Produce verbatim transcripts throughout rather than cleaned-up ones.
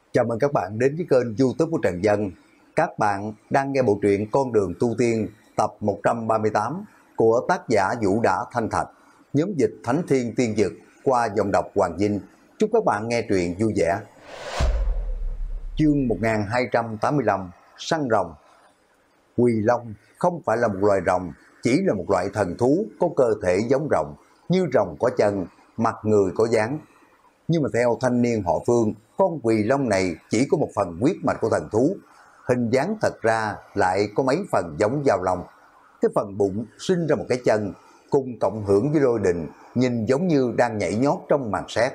Chào mừng các bạn đến với kênh YouTube của Trần Dân. Các bạn đang nghe bộ truyện Con đường tu tiên tập một trăm ba mươi tám của tác giả Vũ Đã Thanh Thạch, nhóm dịch Thánh Thiên Tiên Dực qua giọng đọc Hoàng Vinh. Chúc các bạn nghe truyện vui vẻ. Chương một nghìn hai trăm tám mươi lăm, Săn rồng. Quỳ long không phải là một loài rồng, chỉ là một loại thần thú có cơ thể giống rồng, như rồng có chân, mặt người có dáng. Nhưng mà theo thanh niên họ Phương, con quỳ long này chỉ có một phần huyết mạch của thần thú, hình dáng thật ra lại có mấy phần giống dao long. Cái phần bụng sinh ra một cái chân, cùng cộng hưởng với lôi đình, nhìn giống như đang nhảy nhót trong màn sét.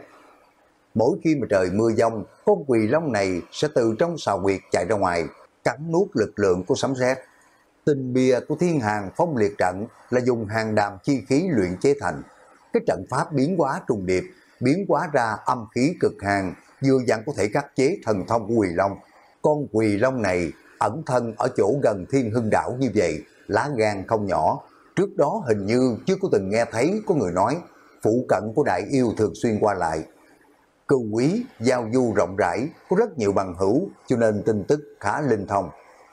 Mỗi khi mà trời mưa giông, con quỳ long này sẽ từ trong sào huyệt chạy ra ngoài, cắn nuốt lực lượng của sấm sét. Tinh bia của Thiên Hàng Phong Liệt Trận là dùng hàng đàm chi khí luyện chế thành. Cái trận pháp biến hóa trùng điệp, biến hóa ra âm khí cực hàn, vừa dặn có thể khắc chế thần thông của quỳ long. Con quỳ long này ẩn thân ở chỗ gần Thiên Hưng Đảo như vậy, lá gan không nhỏ. Trước đó hình như chưa có từng nghe thấy có người nói phụ cận của đại yêu thường xuyên qua lại. Cừu quý, giao du rộng rãi, có rất nhiều bằng hữu, cho nên tin tức khá linh thông.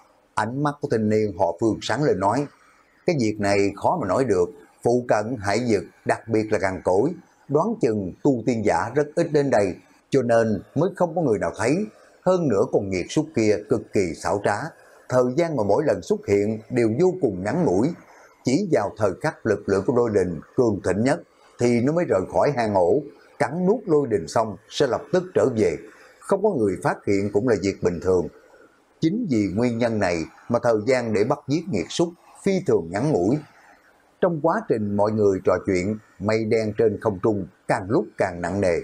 Ánh mắt của thanh niên họ Phương sáng lên nói, cái việc này khó mà nói được, phụ cận hải vực, đặc biệt là cằn cỗi, đoán chừng tu tiên giả rất ít đến đây, cho nên mới không có người nào thấy. Hơn nữa con nghiệt súc kia cực kỳ xảo trá, thời gian mà mỗi lần xuất hiện đều vô cùng ngắn ngủi, chỉ vào thời khắc lực lượng của lôi đình cường thịnh nhất thì nó mới rời khỏi hang ổ, cắn nuốt lôi đình xong sẽ lập tức trở về, không có người phát hiện cũng là việc bình thường. Chính vì nguyên nhân này mà thời gian để bắt giết nghiệt súc phi thường ngắn ngủi. Trong quá trình mọi người trò chuyện, mây đen trên không trung càng lúc càng nặng nề.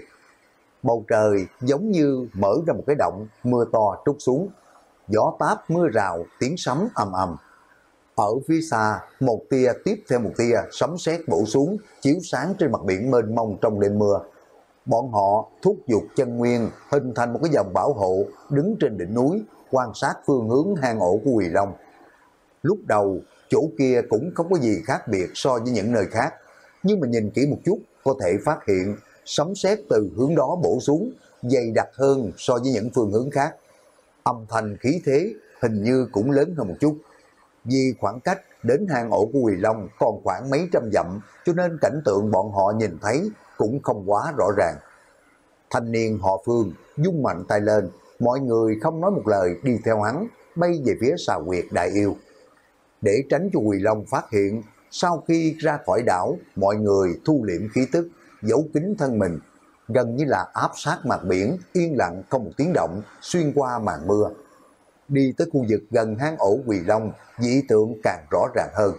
Bầu trời giống như mở ra một cái động, mưa to trút xuống. Gió táp mưa rào, tiếng sấm ầm ầm. Ở phía xa, một tia tiếp theo một tia sấm sét bổ xuống, chiếu sáng trên mặt biển mênh mông trong đêm mưa. Bọn họ thúc giục chân nguyên, hình thành một cái vòng bảo hộ, đứng trên đỉnh núi, quan sát phương hướng hang ổ của quỳ long. Lúc đầu, chỗ kia cũng không có gì khác biệt so với những nơi khác, nhưng mà nhìn kỹ một chút có thể phát hiện sấm sét từ hướng đó bổ xuống dày đặc hơn so với những phương hướng khác. Âm thanh khí thế hình như cũng lớn hơn một chút. Vì khoảng cách đến hang ổ của quỳ long còn khoảng mấy trăm dặm, cho nên cảnh tượng bọn họ nhìn thấy cũng không quá rõ ràng. Thanh niên họ Phương vung mạnh tay lên, mọi người không nói một lời đi theo hắn, bay về phía sào huyệt đại yêu. Để tránh cho quỳ long phát hiện, sau khi ra khỏi đảo, mọi người thu liễm khí tức, giấu kín thân mình, gần như là áp sát mặt biển, yên lặng không một tiếng động, xuyên qua màn mưa. Đi tới khu vực gần hang ổ quỳ long, dị tượng càng rõ ràng hơn.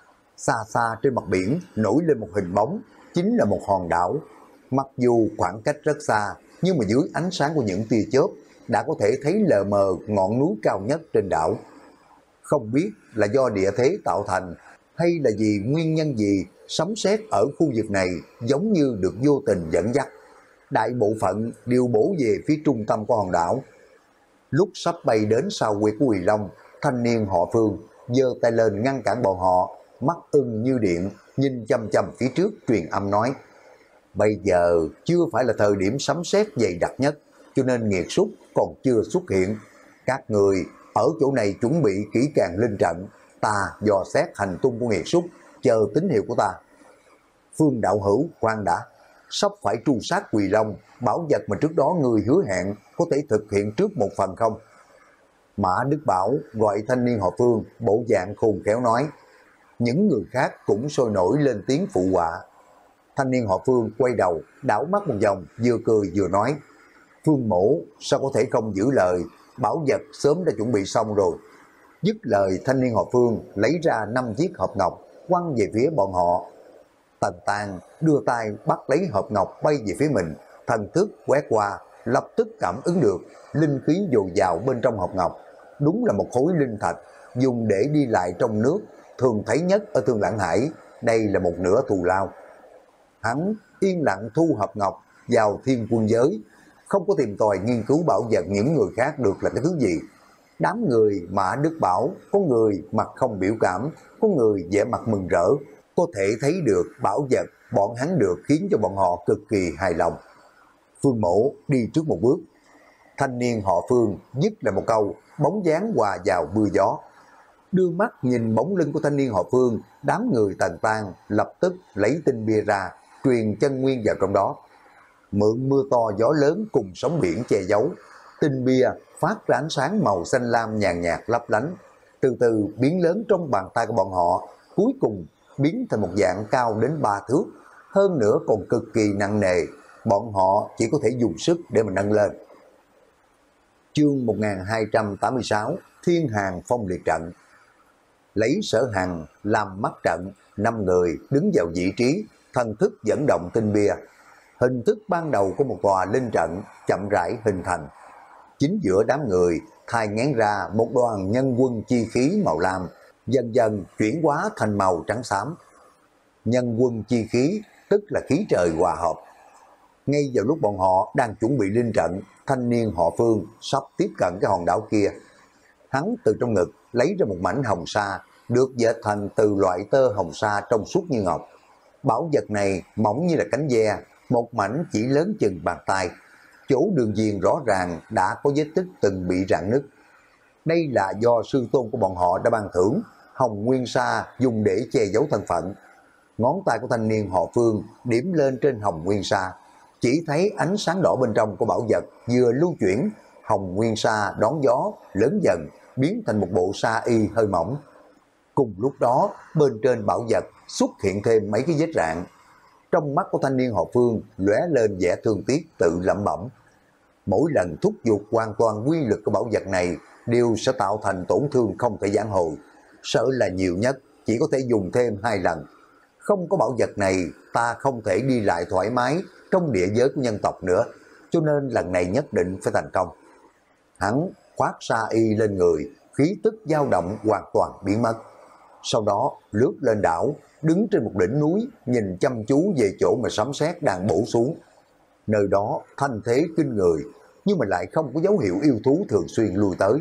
Xa xa trên mặt biển nổi lên một hình bóng, chính là một hòn đảo. Mặc dù khoảng cách rất xa, nhưng mà dưới ánh sáng của những tia chớp đã có thể thấy lờ mờ ngọn núi cao nhất trên đảo. Không biết là do địa thế tạo thành hay là vì nguyên nhân gì, sấm sét ở khu vực này giống như được vô tình dẫn dắt. Đại bộ phận đều bổ về phía trung tâm của hòn đảo. Lúc sắp bay đến sau huyệt của quỳ long, thanh niên họ Phương giơ tay lên ngăn cản bọn họ, mắt ưng như điện, nhìn chăm chăm phía trước truyền âm nói, bây giờ chưa phải là thời điểm sấm sét dày đặc nhất, cho nên nghiệt súc còn chưa xuất hiện. Các người ở chỗ này chuẩn bị kỹ càng linh trận, ta dò xét hành tung của nghiệt súc, chờ tín hiệu của ta. Phương đạo hữu khoan đã, sắp phải tru sát quỳ long, bảo vật mà trước đó người hứa hẹn có thể thực hiện trước một phần không? Mã Đức Bảo gọi thanh niên họ Phương, bộ dạng khôn khéo nói. Những người khác cũng sôi nổi lên tiếng phụ họa. Thanh niên họ Phương quay đầu, đảo mắt một vòng, vừa cười vừa nói, Phương mổ sao có thể không giữ lời, bảo vật sớm đã chuẩn bị xong rồi. Dứt lời, thanh niên họ Phương lấy ra năm chiếc hộp ngọc, quăng về phía bọn họ. Tần Tàng đưa tay bắt lấy hộp ngọc bay về phía mình, thần thức quét qua, lập tức cảm ứng được linh khí dồi dào bên trong hộp ngọc. Đúng là một khối linh thạch, dùng để đi lại trong nước, thường thấy nhất ở Thương Lãng Hải, đây là một nửa thù lao. Hắn yên lặng thu hộp ngọc vào thiên quân giới, không có tìm tòi nghiên cứu bảo vật những người khác được là cái thứ gì. Đám người Mã Đức Bảo, có người mặt không biểu cảm, có người vẻ mặt mừng rỡ, có thể thấy được bảo vật bọn hắn được khiến cho bọn họ cực kỳ hài lòng. Phương Mộ đi trước một bước. Thanh niên họ Phương dứt lại một câu, bóng dáng hòa vào mưa gió. Đưa mắt nhìn bóng lưng của thanh niên họ Phương, đám người Tần Tang lập tức lấy tinh bia ra, truyền chân nguyên vào trong đó. Mượn mưa to gió lớn cùng sóng biển che giấu, tinh bia phát ra ánh sáng màu xanh lam nhàn nhạt lấp lánh, từ từ biến lớn trong bàn tay của bọn họ, cuối cùng biến thành một dạng cao đến ba thước, hơn nữa còn cực kỳ nặng nề, bọn họ chỉ có thể dùng sức để mà nâng lên. Chương một nghìn hai trăm tám mươi sáu Thiên Hàn Phong Liệt Trận. Lấy Sở Hằng làm mắt trận, năm người đứng vào vị trí, thần thức dẫn động tinh bia. Hình thức ban đầu của một tòa linh trận chậm rãi hình thành. Chính giữa đám người thai ngén ra một đoàn nhân quân chi khí màu lam, dần dần chuyển hóa thành màu trắng xám. Nhân quân chi khí tức là khí trời hòa hợp. Ngay vào lúc bọn họ đang chuẩn bị linh trận, thanh niên họ Phương sắp tiếp cận cái hòn đảo kia. Hắn từ trong ngực lấy ra một mảnh hồng sa, được dệt thành từ loại tơ hồng sa trong suốt như ngọc. Bảo vật này mỏng như là cánh ve, một mảnh chỉ lớn chừng bàn tay. Chỗ đường viền rõ ràng đã có vết tích từng bị rạn nứt. Đây là do sư tôn của bọn họ đã ban thưởng, hồng nguyên sa dùng để che giấu thân phận. Ngón tay của thanh niên họ Phương điểm lên trên hồng nguyên sa, chỉ thấy ánh sáng đỏ bên trong của bảo vật vừa lưu chuyển, hồng nguyên sa đón gió lớn dần biến thành một bộ sa y hơi mỏng. Cùng lúc đó bên trên bảo vật xuất hiện thêm mấy cái vết rạn. Trong mắt của thanh niên họ Phương lóe lên vẻ thương tiếc, tự lẩm bẩm: mỗi lần thúc giục hoàn toàn quy lực của bảo vật này đều sẽ tạo thành tổn thương không thể vãn hồi, sợ là nhiều nhất chỉ có thể dùng thêm hai lần. Không có bảo vật này ta không thể đi lại thoải mái trong địa giới của nhân tộc nữa, cho nên lần này nhất định phải thành công. Hắn khoác sa y lên người, khí tức dao động hoàn toàn biến mất. Sau đó lướt lên đảo, đứng trên một đỉnh núi, nhìn chăm chú về chỗ mà sấm sét đang bổ xuống. Nơi đó thanh thế kinh người, nhưng mà lại không có dấu hiệu yêu thú thường xuyên lui tới.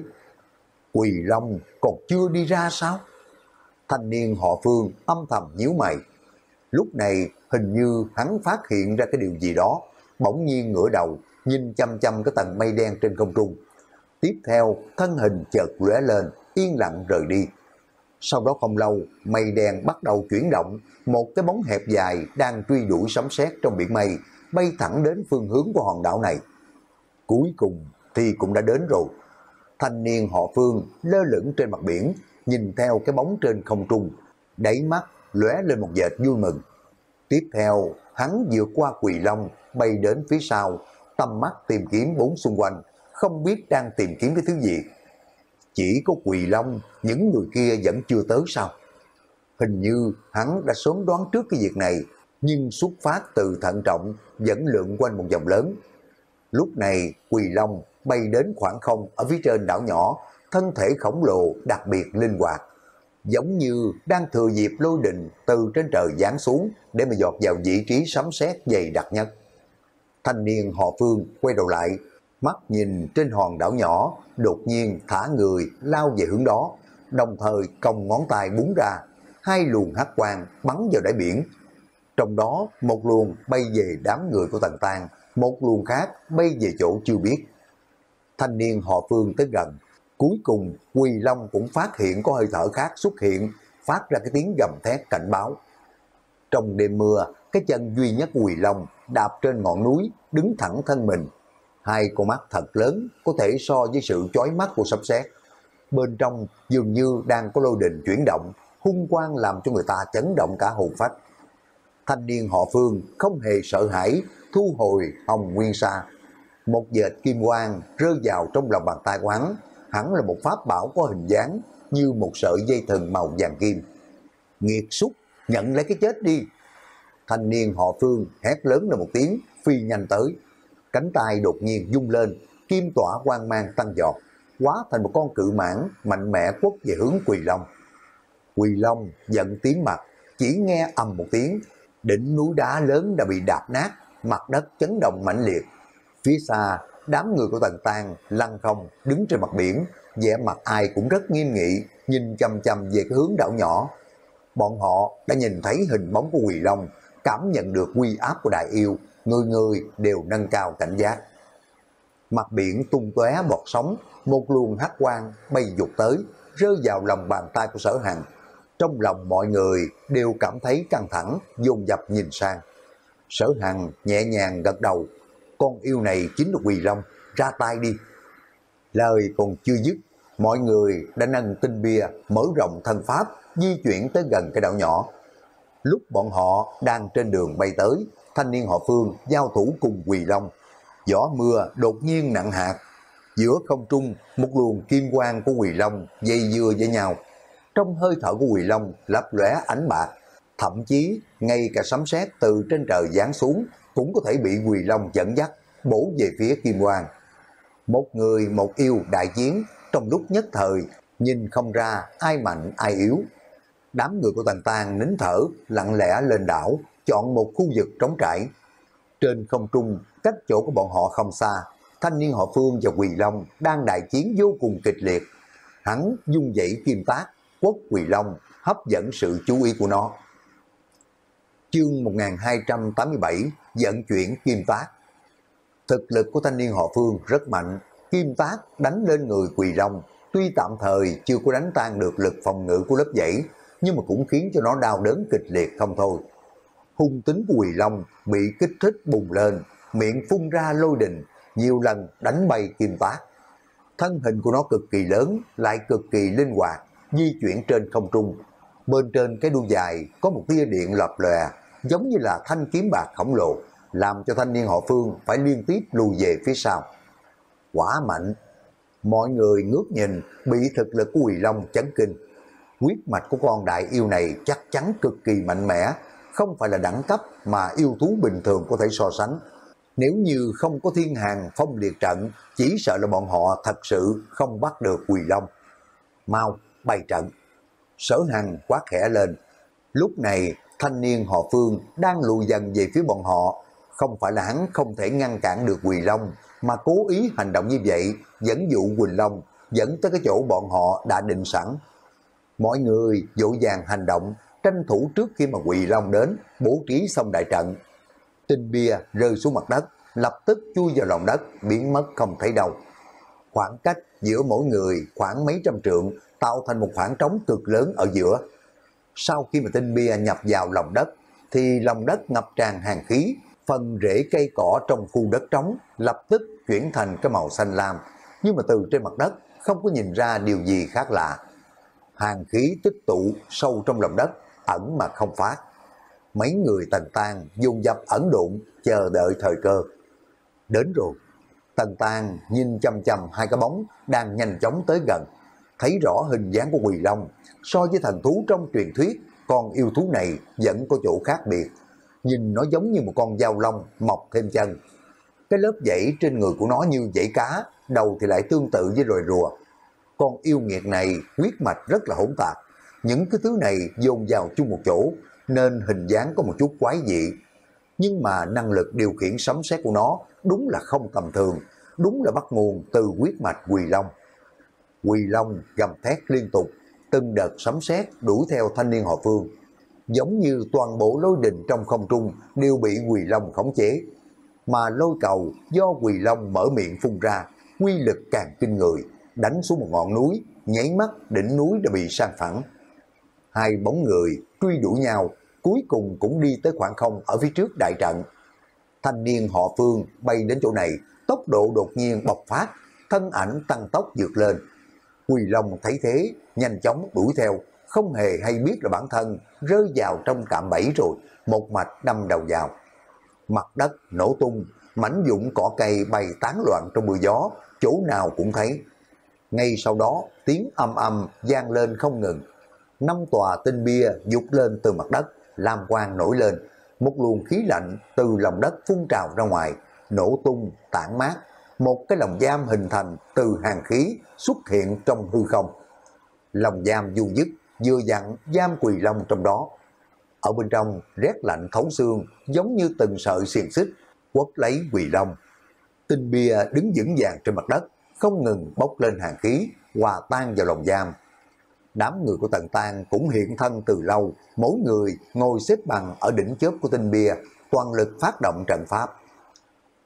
Quỳ Long còn chưa đi ra sao? Thanh niên họ Phương âm thầm nhíu mày. Lúc này hình như hắn phát hiện ra cái điều gì đó, bỗng nhiên ngửa đầu nhìn chăm chăm cái tầng mây đen trên không trung. Tiếp theo thân hình chợt lóe lên, yên lặng rời đi. Sau đó không lâu, mây đen bắt đầu chuyển động, một cái bóng hẹp dài đang truy đuổi sấm sét trong biển mây, bay thẳng đến phương hướng của hòn đảo này. Cuối cùng thì cũng đã đến rồi. Thanh niên họ Phương lơ lửng trên mặt biển, nhìn theo cái bóng trên không trung, đáy mắt lóe lên một vệt vui mừng. Tiếp theo, hắn vượt qua Quỳ Long, bay đến phía sau, tầm mắt tìm kiếm bốn xung quanh, không biết đang tìm kiếm cái thứ gì. Chỉ có Quỳ Long, những người kia vẫn chưa tới sao? Hình như hắn đã sớm đoán trước cái việc này, nhưng xuất phát từ thận trọng, vẫn lượn quanh một vòng lớn. Lúc này, Quỳ Long bay đến khoảng không ở phía trên đảo nhỏ, thân thể khổng lồ đặc biệt linh hoạt, giống như đang thừa dịp lôi đình từ trên trời giáng xuống để mà dọt vào vị trí sấm sét dày đặc nhất. Thanh niên họ Phương quay đầu lại, mắt nhìn trên hòn đảo nhỏ, đột nhiên thả người lao về hướng đó, đồng thời cong ngón tay búng ra, hai luồng hắc quang bắn vào đáy biển. Trong đó một luồng bay về đám người của Tần Tang, một luồng khác bay về chỗ chưa biết. Thanh niên họ Phương tới gần, cuối cùng Quỳ Long cũng phát hiện có hơi thở khác xuất hiện, phát ra cái tiếng gầm thét cảnh báo. Trong đêm mưa, cái chân duy nhất Quỳ Long đạp trên ngọn núi, đứng thẳng thân mình. Hai con mắt thật lớn, có thể so với sự chói mắt của sấm sét. Bên trong dường như đang có lôi đình chuyển động, hung quang làm cho người ta chấn động cả hồn phách. Thanh niên họ Phương không hề sợ hãi, thu hồi hồng nguyên sa. Một vệt kim quang rơi vào trong lòng bàn tay của hắn, hẳn là một pháp bảo có hình dáng như một sợi dây thừng màu vàng kim. Nghiệt xúc, nhận lấy cái chết đi! Thanh niên họ Phương hét lớn lên một tiếng, phi nhanh tới. Cánh tay đột nhiên rung lên, kim tỏa quang mang tăng giọt, hóa thành một con cự mãng mạnh mẽ quất về hướng Quỳ Long. Quỳ Long giận tím mặt, chỉ nghe ầm một tiếng, đỉnh núi đá lớn đã bị đạp nát, mặt đất chấn động mãnh liệt. Phía xa, đám người của Tần Tang lăn không đứng trên mặt biển, vẻ mặt ai cũng rất nghiêm nghị, nhìn chăm chăm về cái hướng đảo nhỏ. Bọn họ đã nhìn thấy hình bóng của Quỳ Long, cảm nhận được uy áp của đại yêu, người người đều nâng cao cảnh giác. Mặt biển tung tóe bọt sóng, một luồng hắc quang bay vụt tới, rơi vào lòng bàn tay của Sở Hằng. Trong lòng mọi người đều cảm thấy căng thẳng, dồn dập nhìn sang. Sở Hằng nhẹ nhàng gật đầu, con yêu này chính là Quỳ Long, ra tay đi. Lời còn chưa dứt, mọi người đã nâng tinh bia mở rộng thân pháp, di chuyển tới gần cái đảo nhỏ. Lúc bọn họ đang trên đường bay tới, thanh niên họ Phương giao thủ cùng Quỳ Long. Gió mưa đột nhiên nặng hạt, giữa không trung một luồng kim quang của Quỳ Long dây dưa với nhau. Trong hơi thở của Quỳ Long lấp lóe ánh bạc, thậm chí ngay cả sấm sét từ trên trời giáng xuống cũng có thể bị Quỳ Long dẫn dắt bổ về phía kim quang. Một người một yêu đại chiến, trong lúc nhất thời nhìn không ra ai mạnh ai yếu. Đám người của Tần Tang nín thở lặng lẽ lên đảo, chọn một khu vực trống trải. Trên không trung cách chỗ của bọn họ không xa, thanh niên họ Phương và Quỳ Long đang đại chiến vô cùng kịch liệt. Hắn dung dãy kim tác quất Quỳ Long, hấp dẫn sự chú ý của nó. Chương một nghìn hai trăm tám mươi bảy vận chuyển kim tác. Thực lực của thanh niên họ Phương rất mạnh, kim tác đánh lên người Quỳ Long, tuy tạm thời chưa có đánh tan được lực phòng ngự của lớp dãy, nhưng mà cũng khiến cho nó đau đớn kịch liệt không thôi. Hung tính của Quỳ Long bị kích thích bùng lên, miệng phun ra lôi đình, nhiều lần đánh bay kim tác. Thân hình của nó cực kỳ lớn, lại cực kỳ linh hoạt, di chuyển trên không trung. Bên trên cái đuôi dài có một tia điện lập lòe, giống như là thanh kiếm bạc khổng lồ, làm cho thanh niên họ Phương phải liên tiếp lùi về phía sau. Quả mạnh! Mọi người ngước nhìn, bị thực lực của Quỳ Long chấn kinh. Huyết mạch của con đại yêu này chắc chắn cực kỳ mạnh mẽ, không phải là đẳng cấp mà yêu thú bình thường có thể so sánh. Nếu như không có thiên hàng phong liệt trận, chỉ sợ là bọn họ thật sự không bắt được Quỳ Long. Mau, bày trận! Sở Hằng quát khẽ lên. Lúc này, thanh niên họ Phương đang lùi dần về phía bọn họ. Không phải là hắn không thể ngăn cản được Quỳ Long, mà cố ý hành động như vậy, dẫn dụ Quỳ Long, dẫn tới cái chỗ bọn họ đã định sẵn. Mọi người vội vàng hành động, tranh thủ trước khi mà Quỳ Long đến, bố trí xong đại trận. Tinh bia rơi xuống mặt đất, lập tức chui vào lòng đất, biến mất không thấy đâu. Khoảng cách giữa mỗi người khoảng mấy trăm trượng, tạo thành một khoảng trống cực lớn ở giữa. Sau khi mà tinh bia nhập vào lòng đất, thì lòng đất ngập tràn hàn khí, phần rễ cây cỏ trong khu đất trống lập tức chuyển thành cái màu xanh lam, nhưng mà từ trên mặt đất không có nhìn ra điều gì khác lạ. Hàn khí tích tụ sâu trong lòng đất, ẩn mà không phát. Mấy người Tần Tang dùng dập ẩn độn, chờ đợi thời cơ. Đến rồi. Tần Tang nhìn chăm chăm hai cái bóng đang nhanh chóng tới gần, thấy rõ hình dáng của Quỳ Long. So với thần thú trong truyền thuyết, con yêu thú này vẫn có chỗ khác biệt. Nhìn nó giống như một con dao long mọc thêm chân. Cái lớp dãy trên người của nó như dãy cá, đầu thì lại tương tự với loài rùa. Con yêu nghiệt này huyết mạch rất là hỗn tạp, những cái thứ này dồn vào chung một chỗ nên hình dáng có một chút quái dị. Nhưng mà năng lực điều khiển sấm sét của nó đúng là không tầm thường, đúng là bắt nguồn từ huyết mạch Quỳ Long. Quỳ Long gầm thét liên tục, từng đợt sấm sét đuổi theo thanh niên họ Phương. Giống như toàn bộ lôi đình trong không trung đều bị Quỳ Long khống chế. Mà lôi cầu do Quỳ Long mở miệng phun ra, quy lực càng kinh người, đánh xuống một ngọn núi, nháy mắt đỉnh núi đã bị san phẳng. Hai bóng người truy đuổi nhau, cuối cùng cũng đi tới khoảng không ở phía trước đại trận. Thanh niên họ Phương bay đến chỗ này, tốc độ đột nhiên bộc phát, thân ảnh tăng tốc vượt lên. Quỳ Long thấy thế, nhanh chóng đuổi theo, không hề hay biết là bản thân rơi vào trong cạm bẫy rồi, một mạch đâm đầu vào. Mặt đất nổ tung, mảnh vụn cỏ cây bay tán loạn trong mưa gió, chỗ nào cũng thấy. Ngay sau đó, tiếng âm âm vang lên không ngừng. Năm tòa tinh bia vụt lên từ mặt đất, lam quang nổi lên. Một luồng khí lạnh từ lòng đất phun trào ra ngoài, nổ tung, tản mát. Một cái lồng giam hình thành từ hàn khí xuất hiện trong hư không. Lồng giam du dứt, vừa dặn giam Quỳ Long trong đó. Ở bên trong rét lạnh thấu xương, giống như từng sợi xiềng xích quất lấy Quỳ Long. Tinh bia đứng vững vàng trên mặt đất, không ngừng bốc lên hàn khí, hòa tan vào lồng giam. Đám người của Tần Tang cũng hiện thân từ lâu, mỗi người ngồi xếp bằng ở đỉnh chóp của tinh bia, toàn lực phát động trận pháp.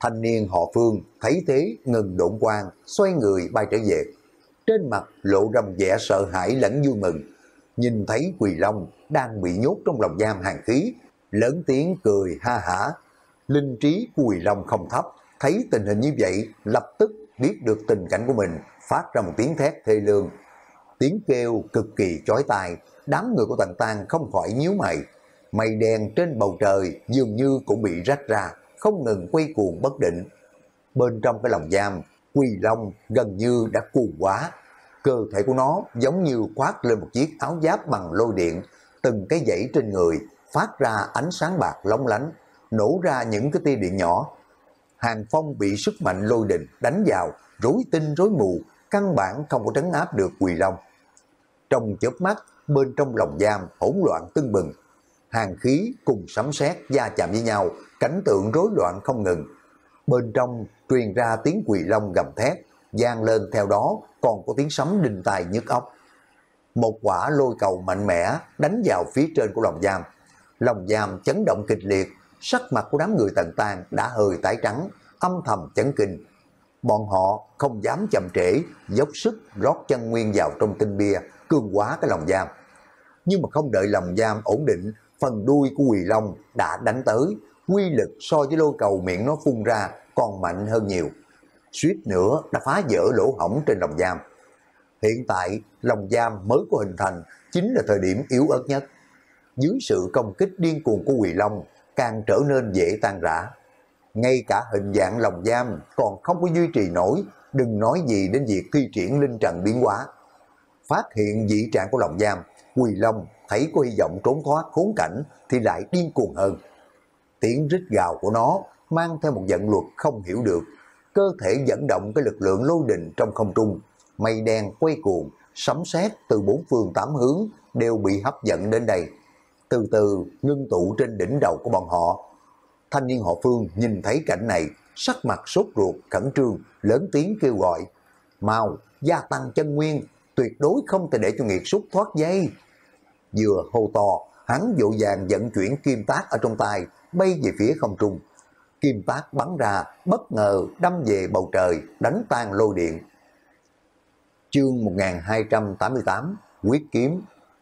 Thanh niên họ Phương thấy thế ngừng độn quang, xoay người bay trở về. Trên mặt lộ ra một vẻ sợ hãi lẫn vui mừng. Nhìn thấy Quỳ Long đang bị nhốt trong lồng giam hàn khí, lớn tiếng cười ha hả. Linh trí của Quỳ Long không thấp, thấy tình hình như vậy, lập tức biết được tình cảnh của mình, phát ra một tiếng thét thê lương. Tiếng kêu cực kỳ chói tai, đám người của Tần Tang không khỏi nhíu mày. Mây đen trên bầu trời dường như cũng bị rách ra, không ngừng quay cuồng bất định. Bên trong cái lồng giam, Quỳ Long gần như đã cuồng quá. Cơ thể của nó giống như khoác lên một chiếc áo giáp bằng lôi điện, từng cái dãy trên người phát ra ánh sáng bạc lóng lánh, nổ ra những cái tia điện nhỏ. Hàng Phong bị sức mạnh lôi đình đánh vào, rối tinh rối mù, căn bản không có trấn áp được Quỳ Long. Trong chớp mắt, bên trong lồng giam hỗn loạn tưng bừng. Hàn khí cùng sấm sét va chạm với nhau, cảnh tượng rối loạn không ngừng. Bên trong truyền ra tiếng Quỳ Long gầm thét, vang lên theo đó còn có tiếng sấm đinh tai nhức óc. Một quả lôi cầu mạnh mẽ đánh vào phía trên của lồng giam. Lồng giam chấn động kịch liệt, sắc mặt của đám người Tần Tang đã hơi tái trắng, âm thầm chấn kinh. Bọn họ không dám chậm trễ, dốc sức rót chân nguyên vào trong tinh bia, cương hóa cái lồng giam. Nhưng mà không đợi lồng giam ổn định, phần đuôi của Quỳ Long đã đánh tới, quy lực so với lôi cầu miệng nó phun ra còn mạnh hơn nhiều. Suýt nữa đã phá vỡ lỗ hổng trên lồng giam. Hiện tại lồng giam mới có hình thành chính là thời điểm yếu ớt nhất. Dưới sự công kích điên cuồng của Quỳ Long càng trở nên dễ tan rã. Ngay cả hình dạng lồng giam còn không có duy trì nổi, đừng nói gì đến việc thi triển linh trận biến hóa. Phát hiện dị trạng của lồng giam, Quỳ Long thấy có hy vọng trốn thoát khốn cảnh thì lại điên cuồng hơn. Tiếng rít gào của nó mang theo một vận luật không hiểu được, cơ thể dẫn động cái lực lượng lôi đình trong không trung, mây đen quay cuồng, sấm sét từ bốn phương tám hướng đều bị hấp dẫn đến đây, từ từ ngưng tụ trên đỉnh đầu của bọn họ. Thanh niên họ Phương nhìn thấy cảnh này, sắc mặt sốt ruột khẩn trương, lớn tiếng kêu gọi: mau gia tăng chân nguyên, tuyệt đối không thể để cho nghiệt súc thoát dây. Vừa hô to, hắn vội vàng vận chuyển kim tác ở trong tay bay về phía không trung. Kim tác bắn ra bất ngờ đâm về bầu trời, đánh tan lôi điện. Chương một nghìn hai trăm tám mươi tám Quyết kiếm.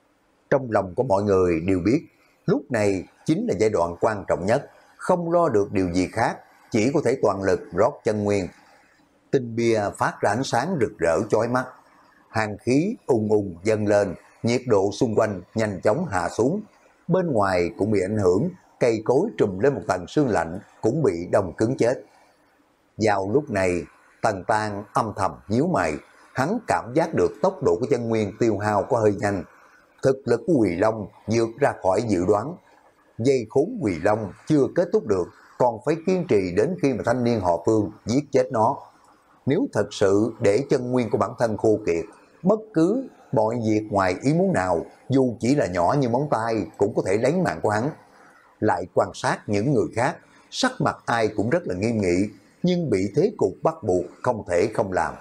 Trong lòng của mọi người đều biết, lúc này chính là giai đoạn quan trọng nhất, không lo được điều gì khác, chỉ có thể toàn lực rót chân nguyên. Tinh bia phát ra ánh sáng rực rỡ chói mắt, hàn khí ùng ùng dâng lên, nhiệt độ xung quanh nhanh chóng hạ xuống. Bên ngoài cũng bị ảnh hưởng, cây cối trùm lên một tầng sương lạnh cũng bị đông cứng chết. Vào lúc này, Tần Tang âm thầm nhíu mày, hắn cảm giác được tốc độ của chân nguyên tiêu hao có hơi nhanh. Thực lực của Quỳ Long vượt ra khỏi dự đoán. Dây khốn Quỳ Long chưa kết thúc được, còn phải kiên trì đến khi mà thanh niên họ Phương giết chết nó. Nếu thật sự để chân nguyên của bản thân khô kiệt, bất cứ mọi việc ngoài ý muốn nào, dù chỉ là nhỏ như móng tay, cũng có thể lấy mạng của hắn. Lại quan sát những người khác, sắc mặt ai cũng rất là nghiêm nghị, nhưng bị thế cục bắt buộc không thể không làm.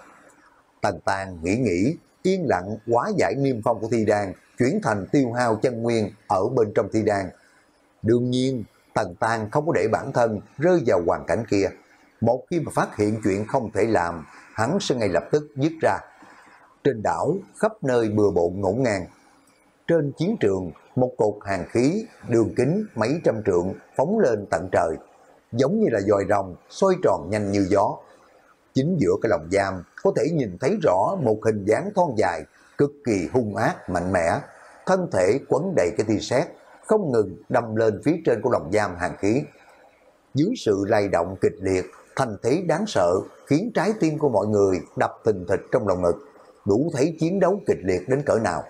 Tần Tang nghĩ nghĩ, yên lặng hóa giải niêm phong của thi đan, chuyển thành tiêu hao chân nguyên ở bên trong thi đan. Đương nhiên, Tần Tang không có để bản thân rơi vào hoàn cảnh kia. Một khi mà phát hiện chuyện không thể làm, hắn sẽ ngay lập tức dứt ra. Trên đảo, khắp nơi bừa bộn ngổn ngang. Trên chiến trường, một cột hàn khí đường kính mấy trăm trượng phóng lên tận trời, giống như là dòi rồng xoay tròn nhanh như gió. Chính giữa cái lồng giam có thể nhìn thấy rõ một hình dáng thon dài, cực kỳ hung ác mạnh mẽ, thân thể quấn đầy cái tia sét, không ngừng đâm lên phía trên của lồng giam hàn khí. Dưới sự lay động kịch liệt, thành thế đáng sợ khiến trái tim của mọi người đập thình thịch trong lòng ngực, đủ thấy chiến đấu kịch liệt đến cỡ nào.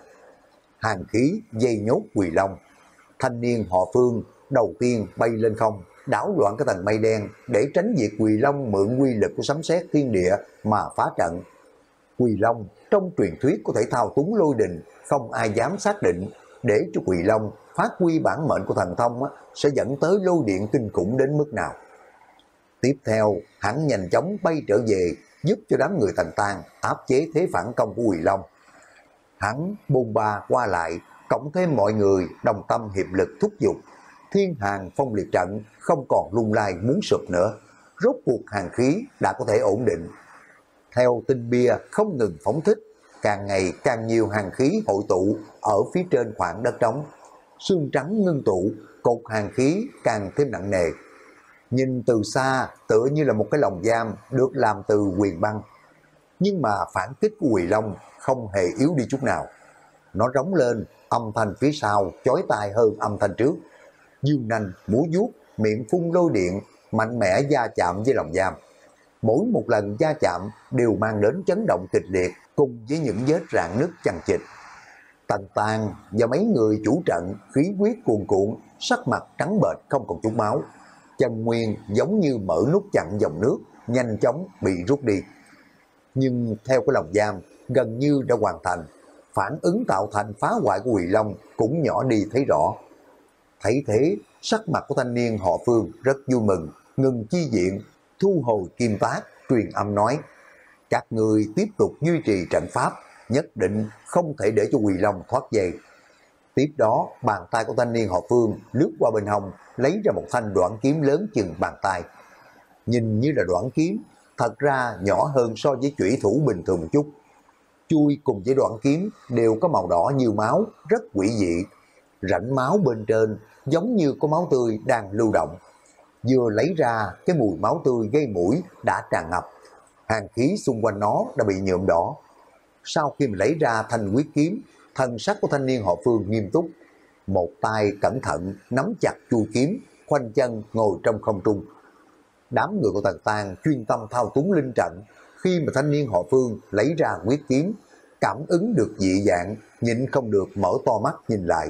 Hàn khí dây nhốt Quỳ Long. Thanh niên họ Phương đầu tiên bay lên không, đảo loạn cái tầng mây đen để tránh việc Quỳ Long mượn quy lực của sấm sét thiên địa mà phá trận. Quỳ Long trong truyền thuyết có thể thao túng lôi đình, không ai dám xác định để cho Quỳ Long phát huy bản mệnh của thần thông á, sẽ dẫn tới lôi điện kinh khủng đến mức nào. Tiếp theo, hắn nhanh chóng bay trở về, giúp cho đám người Tần Tang áp chế thế phản công của Quỳ Long. Hắn bôn ba qua lại, cộng thêm mọi người đồng tâm hiệp lực thúc giục, thiên hàng phong liệt trận không còn lung lay muốn sụp nữa. rốt cuộc hàn khí đã có thể ổn định. Theo tinh bia không ngừng phóng thích, càng ngày càng nhiều hàn khí hội tụ ở phía trên khoảng đất trống. Sương trắng ngưng tụ, cột hàn khí càng thêm nặng nề. Nhìn từ xa tựa như là một cái lồng giam được làm từ huyền băng. Nhưng mà phản kích của Quỳ Long không hề yếu đi chút nào. Nó rống lên, âm thanh phía sau chói tai hơn âm thanh trước. Dương nanh, múa vuốt, miệng phun lôi điện, mạnh mẽ va chạm với lồng giam. Mỗi một lần va chạm đều mang đến chấn động kịch liệt cùng với những vết rạn nứt chằng chịt. Tần Tàng và mấy người chủ trận khí huyết cuồn cuộn, sắc mặt trắng bệch không còn chút máu. Chân nguyên giống như mở nút chặn dòng nước, nhanh chóng bị rút đi. Nhưng theo cái lồng giam gần như đã hoàn thành, phản ứng tạo thành phá hoại của Quỳ Long cũng nhỏ đi thấy rõ. Thấy thế, sắc mặt của thanh niên họ Phương rất vui mừng, ngừng chi diện, thu hồi kim tác, truyền âm nói: các người tiếp tục duy trì trận pháp, nhất định không thể để cho Quỳ Long thoát dây. Tiếp đó, bàn tay của thanh niên họ Phương lướt qua bên hông, lấy ra một thanh đoạn kiếm lớn chừng bàn tay. Nhìn như là đoạn kiếm, thật ra nhỏ hơn so với chủy thủ bình thường một chút. Chui cùng với đoạn kiếm đều có màu đỏ như máu, rất quỷ dị. Rãnh máu bên trên giống như có máu tươi đang lưu động. Vừa lấy ra, cái mùi máu tươi gây mũi đã tràn ngập. Hàn khí xung quanh nó đã bị nhuộm đỏ. Sau khi mình lấy ra thanh quyết kiếm, thần sắc của thanh niên họ Phương nghiêm túc. Một tay cẩn thận nắm chặt chuôi kiếm, khoanh chân ngồi trong không trung. Đám người của Tần Tàng chuyên tâm thao túng linh trận. Khi mà thanh niên họ Phương lấy ra quyết kiếm, cảm ứng được dị dạng, nhịn không được mở to mắt nhìn lại.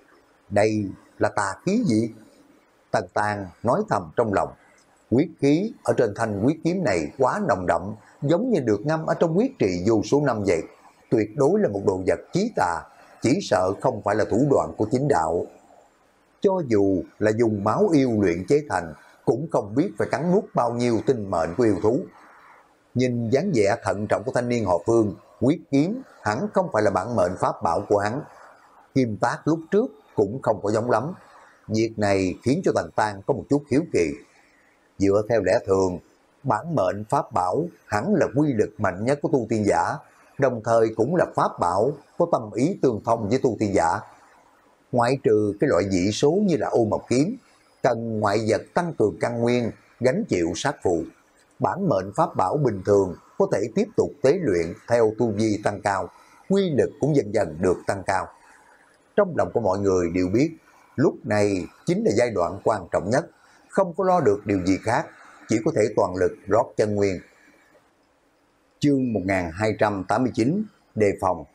Đây là tà khí gì? Tần Tàng nói thầm trong lòng. Quyết khí ở trên thanh quyết kiếm này quá nồng đậm, giống như được ngâm ở trong quyết trì vô số năm vậy. Tuyệt đối là một đồ vật chí tà, chỉ sợ không phải là thủ đoạn của chính đạo. Cho dù là dùng máu yêu luyện chế thành, cũng không biết phải cắn nuốt bao nhiêu tinh mệnh của yêu thú. Nhìn dáng vẻ thận trọng của thanh niên họ Phương, quyết kiếm hẳn không phải là bản mệnh pháp bảo của hắn. Kim tác lúc trước cũng không có giống lắm. Việc này khiến cho Tần Tàng có một chút hiếu kỳ. Dựa theo lẽ thường, bản mệnh pháp bảo hẳn là quy lực mạnh nhất của tu tiên giả, đồng thời cũng là pháp bảo có tâm ý tương thông với tu tiên giả. Ngoại trừ cái loại dị số như là ô mộc kiếm, cần ngoại vật tăng cường căn nguyên, gánh chịu sát phù. Bản mệnh pháp bảo bình thường có thể tiếp tục tế luyện theo tu vi tăng cao, quy lực cũng dần dần được tăng cao. Trong lòng của mọi người đều biết, lúc này chính là giai đoạn quan trọng nhất, không có lo được điều gì khác, chỉ có thể toàn lực rót chân nguyên. Chương một nghìn hai trăm tám mươi chín, đề phòng.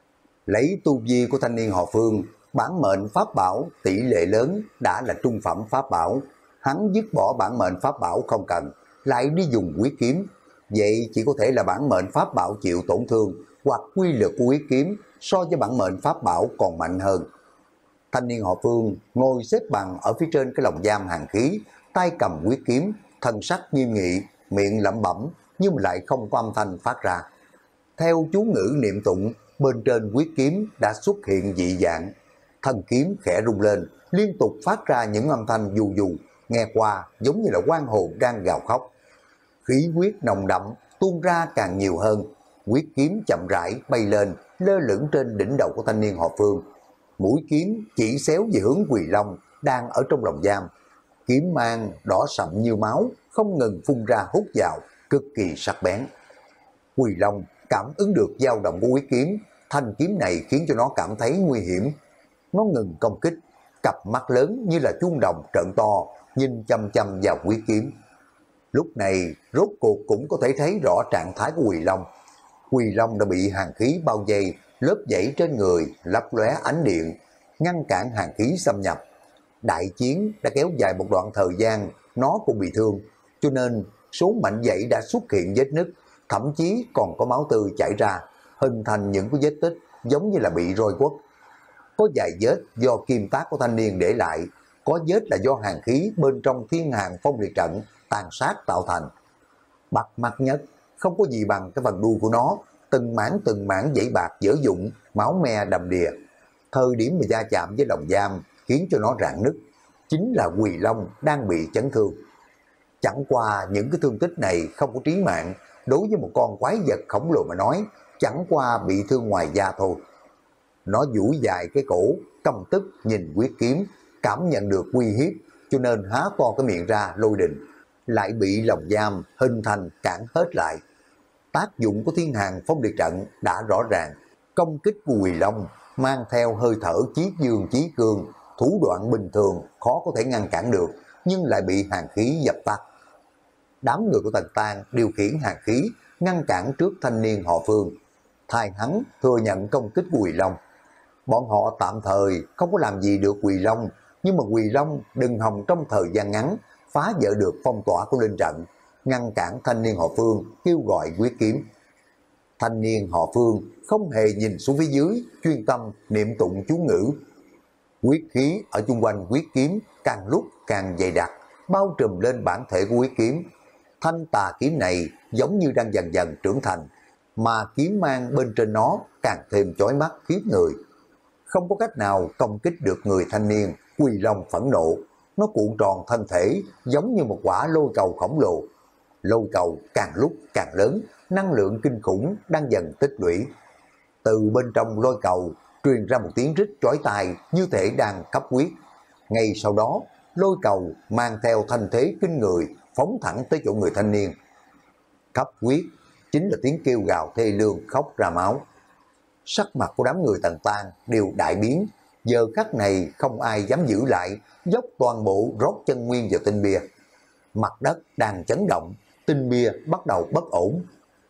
Lấy tu vi của thanh niên họ Phương, bản mệnh pháp bảo tỷ lệ lớn đã là trung phẩm pháp bảo. Hắn dứt bỏ bản mệnh pháp bảo không cần, lại đi dùng quyết kiếm. Vậy chỉ có thể là bản mệnh pháp bảo chịu tổn thương, hoặc quy lực của quyết kiếm so với bản mệnh pháp bảo còn mạnh hơn. Thanh niên họ Phương ngồi xếp bằng ở phía trên cái lồng giam hàn khí, tay cầm quyết kiếm, thân sắc nghiêm nghị, miệng lẩm bẩm nhưng mà lại không có âm thanh phát ra. Theo chú ngữ niệm tụng, bên trên quyết kiếm đã xuất hiện dị dạng. Thân kiếm khẽ rung lên, liên tục phát ra những âm thanh dù dù, nghe qua giống như là oan hồn đang gào khóc. Khí huyết nồng đậm tuôn ra càng nhiều hơn. Quyết kiếm chậm rãi bay lên, lơ lửng trên đỉnh đầu của thanh niên họ Phương. Mũi kiếm chỉ xéo về hướng Quỳ Long đang ở trong lồng giam. Kiếm mang đỏ sậm như máu, không ngừng phun ra hút vào, cực kỳ sắc bén. Quỳ Long cảm ứng được dao động của quyết kiếm, thanh kiếm này khiến cho nó cảm thấy nguy hiểm. Nó ngừng công kích, cặp mắt lớn như là chuông đồng trợn to, nhìn chăm chăm vào quyết kiếm. Lúc này rốt cuộc cũng có thể thấy rõ trạng thái của Quỳ Long. Quỳ Long đã bị hàn khí bao vây, lớp dãy trên người lấp lóe ánh điện, ngăn cản hàn khí xâm nhập. Đại chiến đã kéo dài một đoạn thời gian, nó cũng bị thương, cho nên số mảnh dãy đã xuất hiện vết nứt, thậm chí còn có máu tươi chảy ra, hình thành những cái vết tích giống như là bị roi quất. Có vài vết do kim tác của thanh niên để lại, có vết là do hàn khí bên trong thiên hàng phong liệt trận tàn sát tạo thành. Bắt mắt nhất, không có gì bằng cái phần đuôi của nó, từng mảng từng mảng dãy bạc dở dụng, máu me đầm đìa. Thời điểm mà va chạm với lồng giam khiến cho nó rạn nứt, chính là Quỳ Long đang bị chấn thương. Chẳng qua những cái thương tích này không có trí mạng, đối với một con quái vật khổng lồ mà nói, chẳng qua bị thương ngoài da thôi. Nó duỗi dài cái cổ, căm tức nhìn Quyết Kiếm, cảm nhận được uy hiếp, cho nên há to cái miệng ra lôi đình, lại bị lồng giam hình thành cản hết lại. Tác dụng của Thiên Hàng Phong Liệt Trận đã rõ ràng, công kích của Quỳ Long mang theo hơi thở chí dương chí cương, thủ đoạn bình thường khó có thể ngăn cản được, nhưng lại bị hàn khí dập tắt. Đám người của Tần Tang điều khiển hàn khí ngăn cản trước thanh niên họ Phương, thay hắn thừa nhận công kích của Quỳ Long. Bọn họ tạm thời không có làm gì được Quỳ Long, nhưng mà Quỳ Long đừng hòng trong thời gian ngắn phá vỡ được phong tỏa của linh trận, ngăn cản thanh niên họ Phương kêu gọi Quyết Kiếm. Thanh niên họ Phương không hề nhìn xuống phía dưới, chuyên tâm niệm tụng chú ngữ. Quyết khí ở chung quanh Quyết Kiếm càng lúc càng dày đặc, bao trùm lên bản thể của Quyết Kiếm. Thanh tà kiếm này giống như đang dần dần trưởng thành, mà kiếm mang bên trên nó càng thêm chói mắt khiếp người. Không có cách nào công kích được người thanh niên. Quỳ Long phẫn nộ, nó cuộn tròn thân thể giống như một quả lôi cầu khổng lồ. Lôi cầu càng lúc càng lớn, năng lượng kinh khủng đang dần tích lũy. Từ bên trong lôi cầu truyền ra một tiếng rít chói tai như thể đang cấp huyết. Ngay sau đó, lôi cầu mang theo thanh thế kinh người phóng thẳng tới chỗ người thanh niên. Cấp huyết chính là tiếng kêu gào thê lương khóc ra máu. Sắc mặt của đám người Tần Tang đều đại biến, giờ khắc này không ai dám giữ lại, dốc toàn bộ rót chân nguyên vào tinh bia. Mặt đất đang chấn động, tinh bia bắt đầu bất ổn.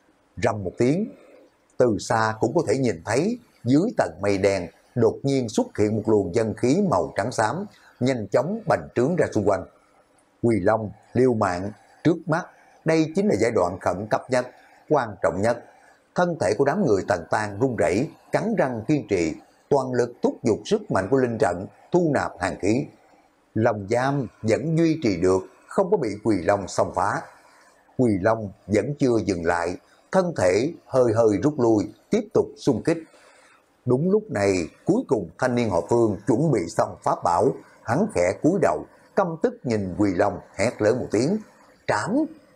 Rầm một tiếng, từ xa cũng có thể nhìn thấy dưới tầng mây đen đột nhiên xuất hiện một luồng chân khí màu trắng xám, nhanh chóng bành trướng ra xung quanh. Quỳ Long liều mạng trước mắt, đây chính là giai đoạn khẩn cấp nhất, quan trọng nhất. Thân thể của đám người Tần Tang run rẩy, cắn răng kiên trì, toàn lực thúc giục sức mạnh của linh trận, thu nạp hàn khí. Lồng giam vẫn duy trì được, không có bị Quỳ Long xông phá. Quỳ Long vẫn chưa dừng lại, thân thể hơi hơi rút lui, tiếp tục xung kích. Đúng lúc này, cuối cùng thanh niên họ Phương chuẩn bị xong pháp bảo, hắn khẽ cúi đầu, căm tức nhìn Quỳ Long hét lớn một tiếng, trảm.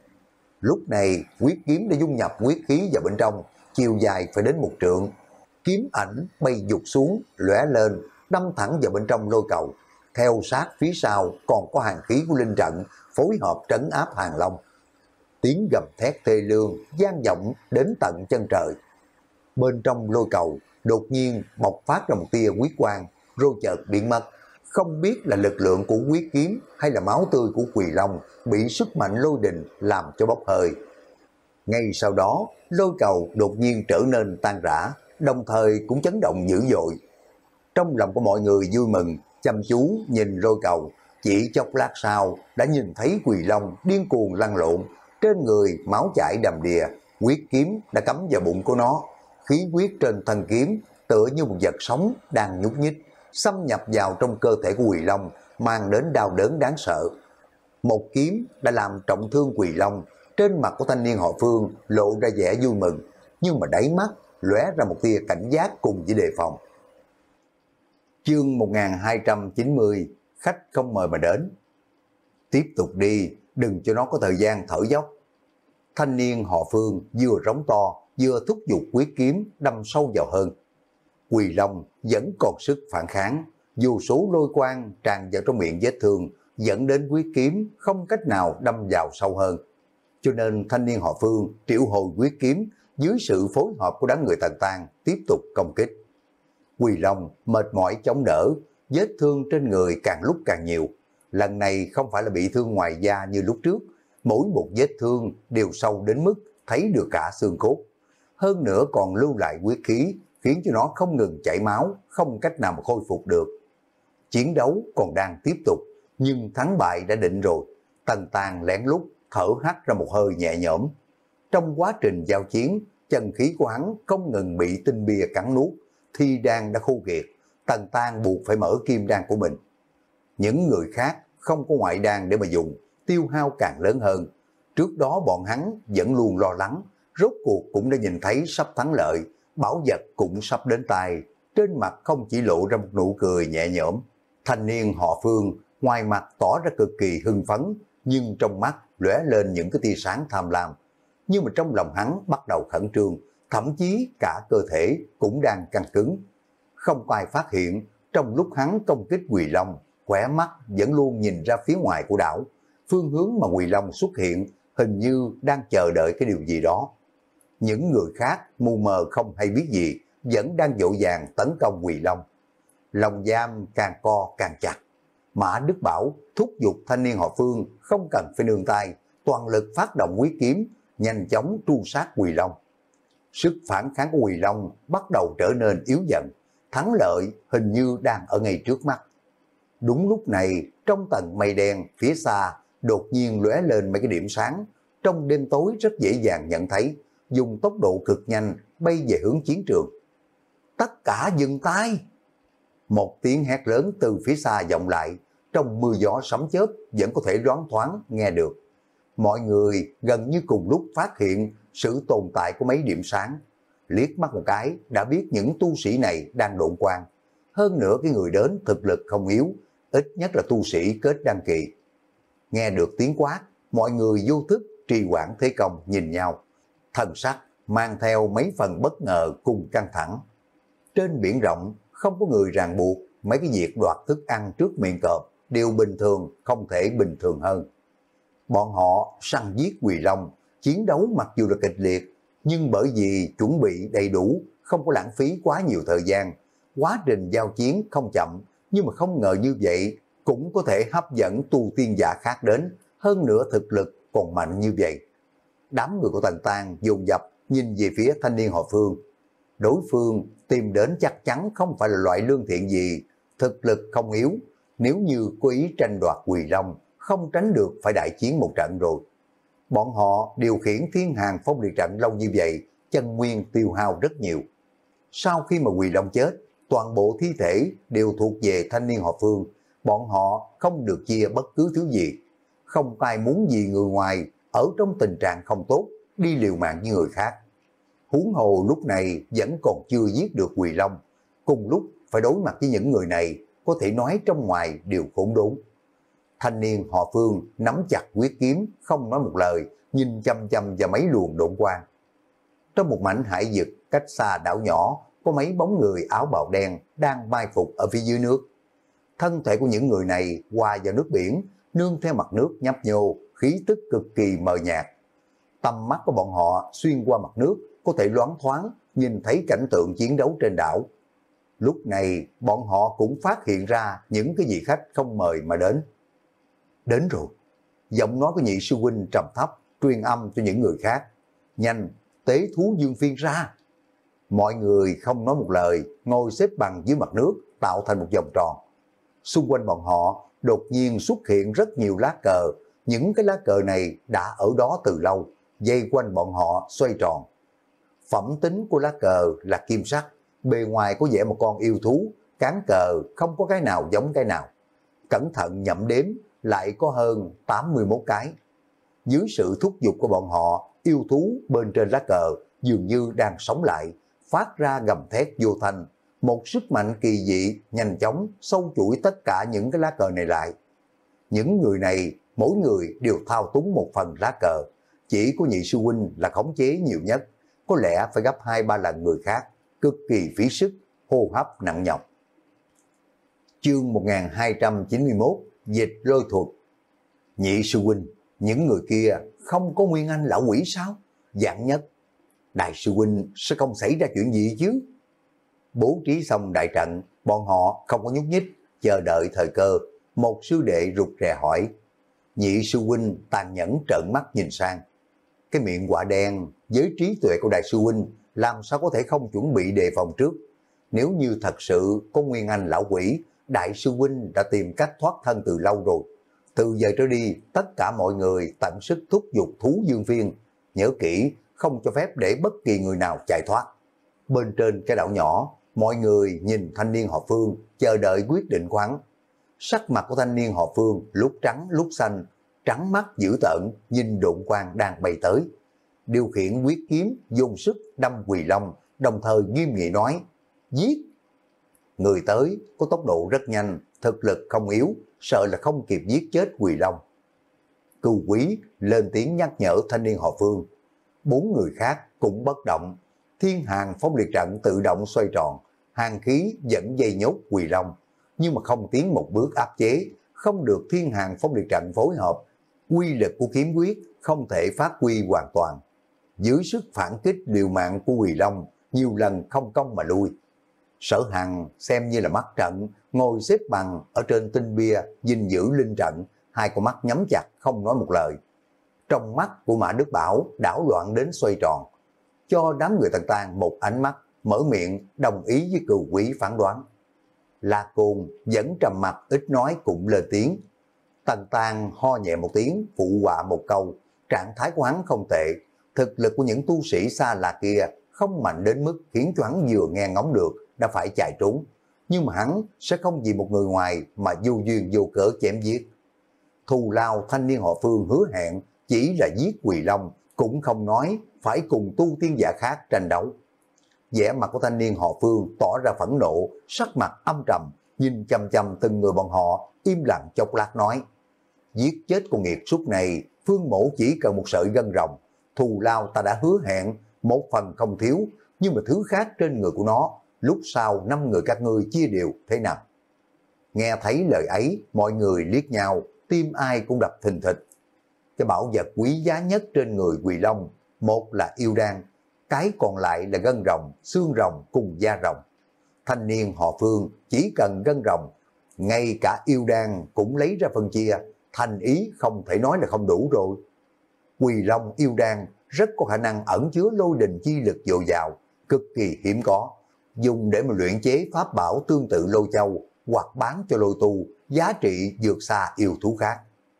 Lúc này Quyết Kiếm đã dung nhập quyết khí vào bên trong, chiều dài phải đến một trượng. Kiếm ảnh bay dục xuống, lóe lên, đâm thẳng vào bên trong lôi cầu. Theo sát phía sau còn có hàn khí của linh trận phối hợp trấn áp Hàng Long. Tiếng gầm thét thê lương vang vọng đến tận chân trời. Bên trong lôi cầu đột nhiên bộc phát ra một tia huyết quang, rồi chợt biến mất. Không biết là lực lượng của Quyết Kiếm hay là máu tươi của Quỳ Long bị sức mạnh lôi đình làm cho bốc hơi. Ngay sau đó, lôi cầu đột nhiên trở nên tan rã, đồng thời cũng chấn động dữ dội. Trong lòng của mọi người vui mừng, chăm chú nhìn lôi cầu, chỉ chốc lát sau đã nhìn thấy Quỳ Long điên cuồng lăn lộn, trên người máu chảy đầm đìa, quyết kiếm đã cắm vào bụng của nó, khí huyết trên thân kiếm tựa như một vật sống đang nhúc nhích, xâm nhập vào trong cơ thể của Quỳ Long, mang đến đau đớn đáng sợ. Một kiếm đã làm trọng thương Quỳ Long, trên mặt của thanh niên họ Phương lộ ra vẻ vui mừng, nhưng mà đáy mắt lóe ra một tia cảnh giác cùng với đề phòng. Chương một nghìn hai trăm chín mươi, khách không mời mà đến. Tiếp tục đi, đừng cho nó có thời gian thở dốc. Thanh niên họ Phương vừa rống to, vừa thúc giục quyết kiếm đâm sâu vào hơn. Quỳ Long vẫn còn sức phản kháng, dù số lôi quang tràn vào trong miệng vết thương, dẫn đến quyết kiếm không cách nào đâm vào sâu hơn. Cho nên thanh niên họ Phương triệu hồi quyết kiếm dưới sự phối hợp của đám người Tần Tang tiếp tục công kích. Quỳ Long mệt mỏi chống đỡ, vết thương trên người càng lúc càng nhiều. Lần này không phải là bị thương ngoài da như lúc trước, mỗi một vết thương đều sâu đến mức thấy được cả xương cốt. Hơn nữa còn lưu lại huyết khí, khiến cho nó không ngừng chảy máu, không cách nào mà khôi phục được. Chiến đấu còn đang tiếp tục, nhưng thắng bại đã định rồi. Tần Tang lén lút thở hắt ra một hơi nhẹ nhõm. Trong quá trình giao chiến, chân khí của hắn không ngừng bị tinh bia cắn nuốt, thi đan đã khô kiệt, Tần Tang buộc phải mở kim đan của mình. Những người khác không có ngoại đan để mà dùng, tiêu hao càng lớn hơn. Trước đó bọn hắn vẫn luôn lo lắng, rốt cuộc cũng đã nhìn thấy sắp thắng lợi, bảo vật cũng sắp đến tay, trên mặt không chỉ lộ ra một nụ cười nhẹ nhõm. Thanh niên họ Phương ngoài mặt tỏ ra cực kỳ hưng phấn, nhưng trong mắt lóe lên những cái tia sáng tham lam. Nhưng mà trong lòng hắn bắt đầu khẩn trương, thậm chí cả cơ thể cũng đang căng cứng. Không có ai phát hiện, trong lúc hắn công kích Quỳ Long, khóe mắt vẫn luôn nhìn ra phía ngoài của đảo. Phương hướng mà Quỳ Long xuất hiện hình như đang chờ đợi cái điều gì đó. Những người khác mù mờ không hay biết gì, vẫn đang vội vàng tấn công Quỳ Long. Lòng giam càng co càng chặt. Mã Đức Bảo thúc giục thanh niên họ Phương không cần phải nương tay, toàn lực phát động quý kiếm, nhanh chóng tru sát Quỳ Long. Sức phản kháng của Quỳ Long bắt đầu trở nên yếu dần, thắng lợi hình như đang ở ngay trước mắt. Đúng lúc này, trong tầng mây đen phía xa đột nhiên lóe lên mấy cái điểm sáng, trong đêm tối rất dễ dàng nhận thấy, dùng tốc độ cực nhanh bay về hướng chiến trường. Tất cả dừng tay! Một tiếng hét lớn từ phía xa vọng lại, trong mưa gió sấm chớp vẫn có thể loáng thoáng nghe được. Mọi người gần như cùng lúc phát hiện sự tồn tại của mấy điểm sáng. Liếc mắt một cái đã biết những tu sĩ này đang độn quang. Hơn nữa cái người đến thực lực không yếu, ít nhất là tu sĩ kết đăng kỳ. Nghe được tiếng quát, mọi người vô thức trì hoãn thế công nhìn nhau. Thần sắc mang theo mấy phần bất ngờ cùng căng thẳng. Trên biển rộng không có người ràng buộc, mấy cái việc đoạt thức ăn trước miệng cọp đều bình thường, không thể bình thường hơn. Bọn họ săn giết Quỳ Long, chiến đấu mặc dù là kịch liệt, nhưng bởi vì chuẩn bị đầy đủ, không có lãng phí quá nhiều thời gian. Quá trình giao chiến không chậm, nhưng mà không ngờ như vậy cũng có thể hấp dẫn tu tiên giả khác đến, hơn nữa thực lực còn mạnh như vậy. Đám người của Tần Tang dồn dập nhìn về phía thanh niên họ Phương. Đối phương tìm đến chắc chắn không phải là loại lương thiện gì, thực lực không yếu, nếu như có ý tranh đoạt Quỳ Long, không tránh được phải đại chiến một trận rồi. Bọn họ điều khiển thiên hàng phong liệt trận lâu như vậy, chân nguyên tiêu hao rất nhiều. Sau khi mà Quỳ Long chết, toàn bộ thi thể đều thuộc về thanh niên họ Phương, bọn họ không được chia bất cứ thứ gì. Không ai muốn gì người ngoài, ở trong tình trạng không tốt, đi liều mạng với người khác. Huống hồ lúc này vẫn còn chưa giết được Quỳ Long, cùng lúc phải đối mặt với những người này, có thể nói trong ngoài đều khốn đốn. Thanh niên họ Phương nắm chặt quyết kiếm, không nói một lời, nhìn chăm chăm vào mấy luồng độn quang. Trong một mảnh hải vực cách xa đảo nhỏ, có mấy bóng người áo bào đen đang mai phục ở phía dưới nước. Thân thể của những người này hòa vào nước biển, nương theo mặt nước nhấp nhô, khí tức cực kỳ mờ nhạt. Tầm mắt của bọn họ xuyên qua mặt nước, có thể loáng thoáng nhìn thấy cảnh tượng chiến đấu trên đảo. Lúc này bọn họ cũng phát hiện ra những cái vị khách không mời mà đến. Đến rồi. Giọng nói của nhị sư huynh trầm thấp, truyền âm cho những người khác. Nhanh, tế thú dương phiên ra. Mọi người không nói một lời, ngồi xếp bằng dưới mặt nước, tạo thành một vòng tròn. Xung quanh bọn họ đột nhiên xuất hiện rất nhiều lá cờ. Những cái lá cờ này đã ở đó từ lâu, dây quanh bọn họ xoay tròn. Phẩm tính của lá cờ là kim sắc, bề ngoài có vẻ một con yêu thú, cán cờ không có cái nào giống cái nào. Cẩn thận nhẩm đếm lại có hơn tám mươi mốt cái. Dưới sự thúc giục của bọn họ, yêu thú bên trên lá cờ dường như đang sống lại, phát ra gầm thét vô thanh. Một sức mạnh kỳ dị nhanh chóng sâu chuỗi tất cả những cái lá cờ này lại. Những người này, mỗi người đều thao túng một phần lá cờ. Chỉ có nhị sư huynh là khống chế nhiều nhất, có lẽ phải gấp hai ba lần người khác, cực kỳ phí sức, hô hấp nặng nhọc. Chương một nghìn hai trăm chín mươi mốt, dịch lôi thuật. Nhị sư huynh, những người kia không có Nguyên Anh lão quỷ sao? Dạng nhất, đại sư huynh sẽ không xảy ra chuyện gì chứ? Bố trí xong đại trận, bọn họ không có nhúc nhích, chờ đợi thời cơ. Một sư đệ rụt rè hỏi. Nhị sư huynh tàn nhẫn trợn mắt nhìn sang. Cái miệng quả đen với trí tuệ của đại sư huynh làm sao có thể không chuẩn bị đề phòng trước. Nếu như thật sự có Nguyên Anh lão quỷ, đại sư huynh đã tìm cách thoát thân từ lâu rồi. Từ giờ trở đi, tất cả mọi người tận sức thúc giục thú dương phiên. Nhớ kỹ, không cho phép để bất kỳ người nào chạy thoát. Bên trên cái đảo nhỏ, mọi người nhìn thanh niên họ Phương, chờ đợi quyết định của hắn. Sắc mặt của thanh niên họ Phương lúc trắng lúc xanh, trắng mắt dữ tợn nhìn độn quang đang bay tới. Điều khiển quyết kiếm dùng sức đâm Quỳ Long, đồng thời nghiêm nghị nói, giết. Người tới có tốc độ rất nhanh, thực lực không yếu, sợ là không kịp giết chết Quỳ Long. Cưu Quý lên tiếng nhắc nhở thanh niên họ Phương. Bốn người khác cũng bất động. Thiên Hàng Phong Liệt Trận tự động xoay tròn, hàng khí dẫn dây nhốt Quỳ Long, nhưng mà không tiến một bước áp chế, không được Thiên Hàng Phong Liệt Trận phối hợp, quy lực của kiếm quyết không thể phát huy hoàn toàn. Dưới sức phản kích liều mạng của Quỳ Long, nhiều lần không công mà lui. Sở Hằng xem như là mắt trận, ngồi xếp bằng ở trên tinh bia gìn giữ linh trận, hai con mắt nhắm chặt không nói một lời. Trong mắt của Mã Đức Bảo đảo loạn đến xoay tròn, cho đám người Tần Tang một ánh mắt, mở miệng đồng ý với Cừu Quý phán đoán. La Côn vẫn trầm mặt ít nói cũng lên tiếng. Tần Tang ho nhẹ một tiếng, phụ họa một câu, trạng thái của hắn không tệ, thực lực của những tu sĩ xa lạ kia không mạnh đến mức khiến cho hắn vừa nghe ngóng được đã phải chạy trốn, nhưng mà hắn sẽ không vì một người ngoài mà vô duyên vô cớ chém giết. Thù lao thanh niên họ Phương hứa hẹn chỉ là giết Quỳ Long, cũng không nói phải cùng tu tiên giả khác tranh đấu. Vẻ mặt của thanh niên họ Phương tỏ ra phẫn nộ, sắc mặt âm trầm, nhìn chăm chăm từng người bọn họ, im lặng chốc lát nói: giết chết con nghiệt súc này, Phương mổ chỉ cần một sợi gân rồng, thù lao ta đã hứa hẹn, một phần không thiếu, nhưng mà thứ khác trên người của nó, lúc sau năm người các ngươi chia đều thế nào? Nghe thấy lời ấy, mọi người liếc nhau, tim ai cũng đập thình thịch. Cái bảo vật quý giá nhất trên người Quỳ Long, một là yêu đan, cái còn lại là gân rồng, xương rồng cùng da rồng. Thanh niên họ Phương chỉ cần gân rồng, ngay cả yêu đan cũng lấy ra phân chia, thành ý không thể nói là không đủ rồi. Quỳ Long yêu đan rất có khả năng ẩn chứa lôi đình chi lực dồi dào, cực kỳ hiếm có, dùng để mà luyện chế pháp bảo tương tự lôi châu hoặc bán cho lôi tu, giá trị vượt xa yêu thú khác.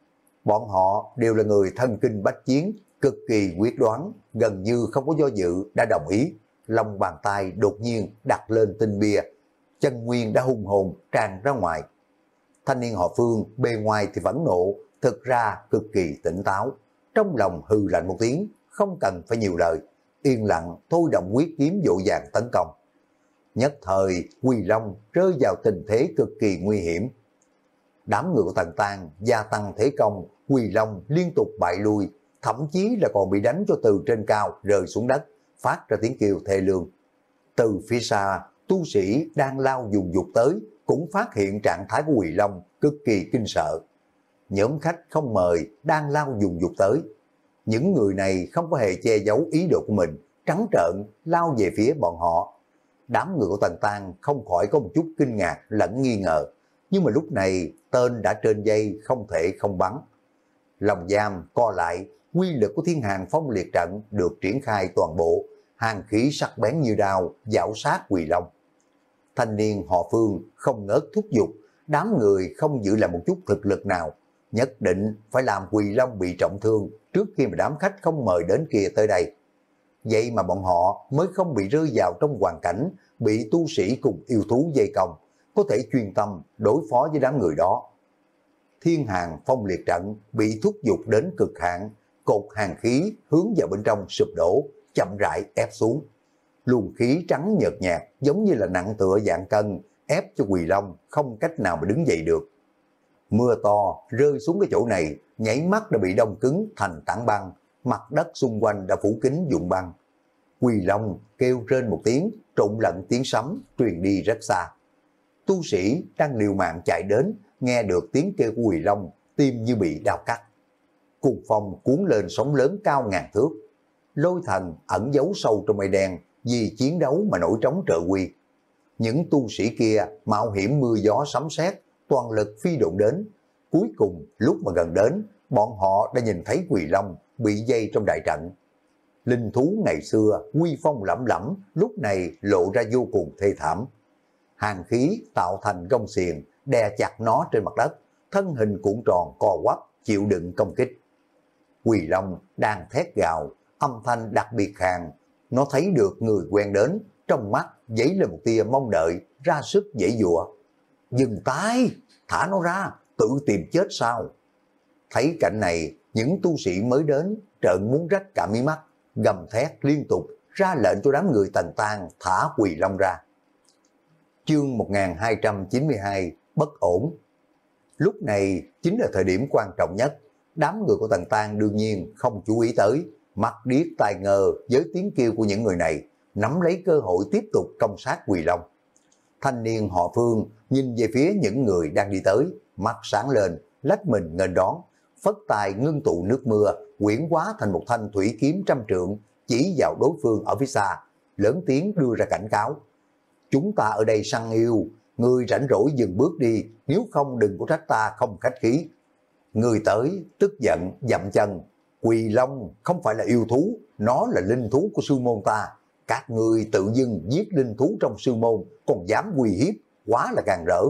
Bọn họ đều là người thân kinh bách chiến, cực kỳ quyết đoán, gần như không có do dự đã đồng ý. Lòng bàn tay đột nhiên đặt lên tinh bia, chân nguyên đã hung hồn tràn ra ngoài. Thanh niên họ Phương bề ngoài thì phẫn nộ, thực ra cực kỳ tỉnh táo, trong lòng hừ lạnh một tiếng, không cần phải nhiều lời, yên lặng thôi động quyết kiếm dội vàng tấn công. Nhất thời Quỳ Long rơi vào tình thế cực kỳ nguy hiểm. Đám người của Tần Tang gia tăng thế công, Quỳ Long liên tục bại lui, thậm chí là còn bị đánh cho từ trên cao rơi xuống đất, phát ra tiếng kêu thê lương. Từ phía xa, tu sĩ đang lao dùng dục tới, cũng phát hiện trạng thái của Quỳ Long cực kỳ kinh sợ. Nhóm khách không mời đang lao dùng dục tới. Những người này không có hề che giấu ý đồ của mình, trắng trợn lao về phía bọn họ. Đám người của Tần Tang không khỏi có một chút kinh ngạc lẫn nghi ngờ, nhưng mà lúc này tên đã trên dây không thể không bắn. Lòng giam co lại, quy lực của Thiên Hàng Phong Liệt Trận được triển khai toàn bộ, hàng khí sắc bén như đao dạo sát Quỳ Long. Thanh niên họ Phương không ngớt thúc giục, đám người không giữ lại một chút thực lực nào, nhất định phải làm Quỳ Long bị trọng thương trước khi mà đám khách không mời đến kia tới đây. Vậy mà bọn họ mới không bị rơi vào trong hoàn cảnh bị tu sĩ cùng yêu thú dây công, có thể chuyên tâm đối phó với đám người đó. Thiên Hàng Phong Liệt Trận bị thúc giục đến cực hạn, cột hàng khí hướng vào bên trong sụp đổ, chậm rãi ép xuống. Luồng khí trắng nhợt nhạt giống như là nặng tựa vạn cân, ép cho Quỳ Long không cách nào mà đứng dậy được. Mưa to rơi xuống cái chỗ này, nhảy mắt đã bị đông cứng thành tảng băng, mặt đất xung quanh đã phủ kín vụn băng. Quỳ Long kêu rên một tiếng, trộn lẫn tiếng sấm truyền đi rất xa. Tu sĩ đang liều mạng chạy đến, nghe được tiếng kêu của Quỳ Long, tim như bị đau cắt. Cuồng phong cuốn lên sóng lớn cao ngàn thước. Lôi Thần ẩn giấu sâu trong mây đen, vì chiến đấu mà nổi trống trợ uy. Những tu sĩ kia mạo hiểm mưa gió sấm sét, toàn lực phi độn đến. Cuối cùng lúc mà gần đến, bọn họ đã nhìn thấy Quỳ Long bị dây trong đại trận. Linh thú ngày xưa uy phong lẫm lẫm, lúc này lộ ra vô cùng thê thảm. Hàng khí tạo thành gông xiềng đè chặt nó trên mặt đất, thân hình cuộn tròn co quắp chịu đựng công kích. Quỳ Long đang thét gào, âm thanh đặc biệt khàn. Nó thấy được người quen đến, trong mắt dấy lên một tia mong đợi, ra sức giãy giụa. Dừng tay, thả nó ra, tự tìm chết sao? Thấy cảnh này, những tu sĩ mới đến trợn muốn rách cả mí mắt, gầm thét liên tục, ra lệnh cho đám người Tần Tang thả Quỳ Long ra. Chương một nghìn hai trăm chín mươi hai, bất ổn. Lúc này chính là thời điểm quan trọng nhất. Đám người của Tần Tang đương nhiên không chú ý tới, mắt điếc tai ngờ với tiếng kêu của những người này, nắm lấy cơ hội tiếp tục công sát Quỳ Long. Thanh niên họ Phương nhìn về phía những người đang đi tới, mắt sáng lên, lách mình nghênh đón, phất tài ngưng tụ nước mưa, quyển hóa thành một thanh thủy kiếm trăm trượng, chỉ vào đối phương ở phía xa, lớn tiếng đưa ra cảnh cáo. Chúng ta ở đây săn yêu, người rảnh rỗi dừng bước đi, nếu không đừng có trách ta không khách khí. Người tới, tức giận, dậm chân, Quỳ Long không phải là yêu thú, nó là linh thú của sư môn ta. Các người tự dưng giết linh thú trong sư môn, còn dám uy hiếp, quá là càng rỡ.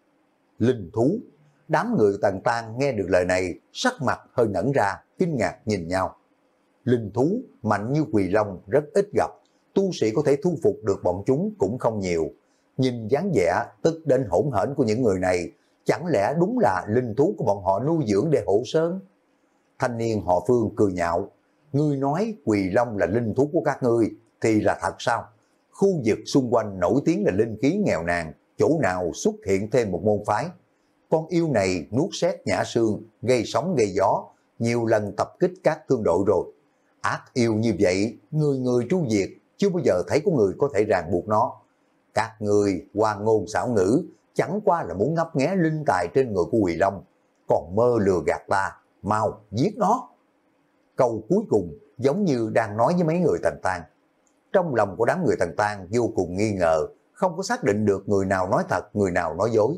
Linh thú, đám người Tần Tang nghe được lời này, sắc mặt hơi ngẩn ra, kinh ngạc nhìn nhau. Linh thú mạnh như Quỳ Long rất ít gặp, tu sĩ có thể thu phục được bọn chúng cũng không nhiều. Nhìn dáng vẻ tức đến hỗn hển của những người này, chẳng lẽ đúng là linh thú của bọn họ nuôi dưỡng để hộ sơn? Thanh niên họ Phương cười nhạo, ngươi nói Quỳ Long là linh thú của các ngươi thì là thật sao? Khu vực xung quanh nổi tiếng là linh khí nghèo nàn, chỗ nào xuất hiện thêm một môn phái? Con yêu này nuốt sét nhả xương, gây sóng gây gió, nhiều lần tập kích các thương đội rồi. Ác yêu như vậy, người người tru diệt, chưa bao giờ thấy có người có thể ràng buộc nó. Các người hoa ngôn xảo ngữ, chẳng qua là muốn ngấp nghé linh tài trên người của Quỳ Long, còn mơ lừa gạt ta, mau giết nó. Câu cuối cùng giống như đang nói với mấy người Tần Tang. Trong lòng của đám người Tần Tang vô cùng nghi ngờ, không có xác định được người nào nói thật, người nào nói dối.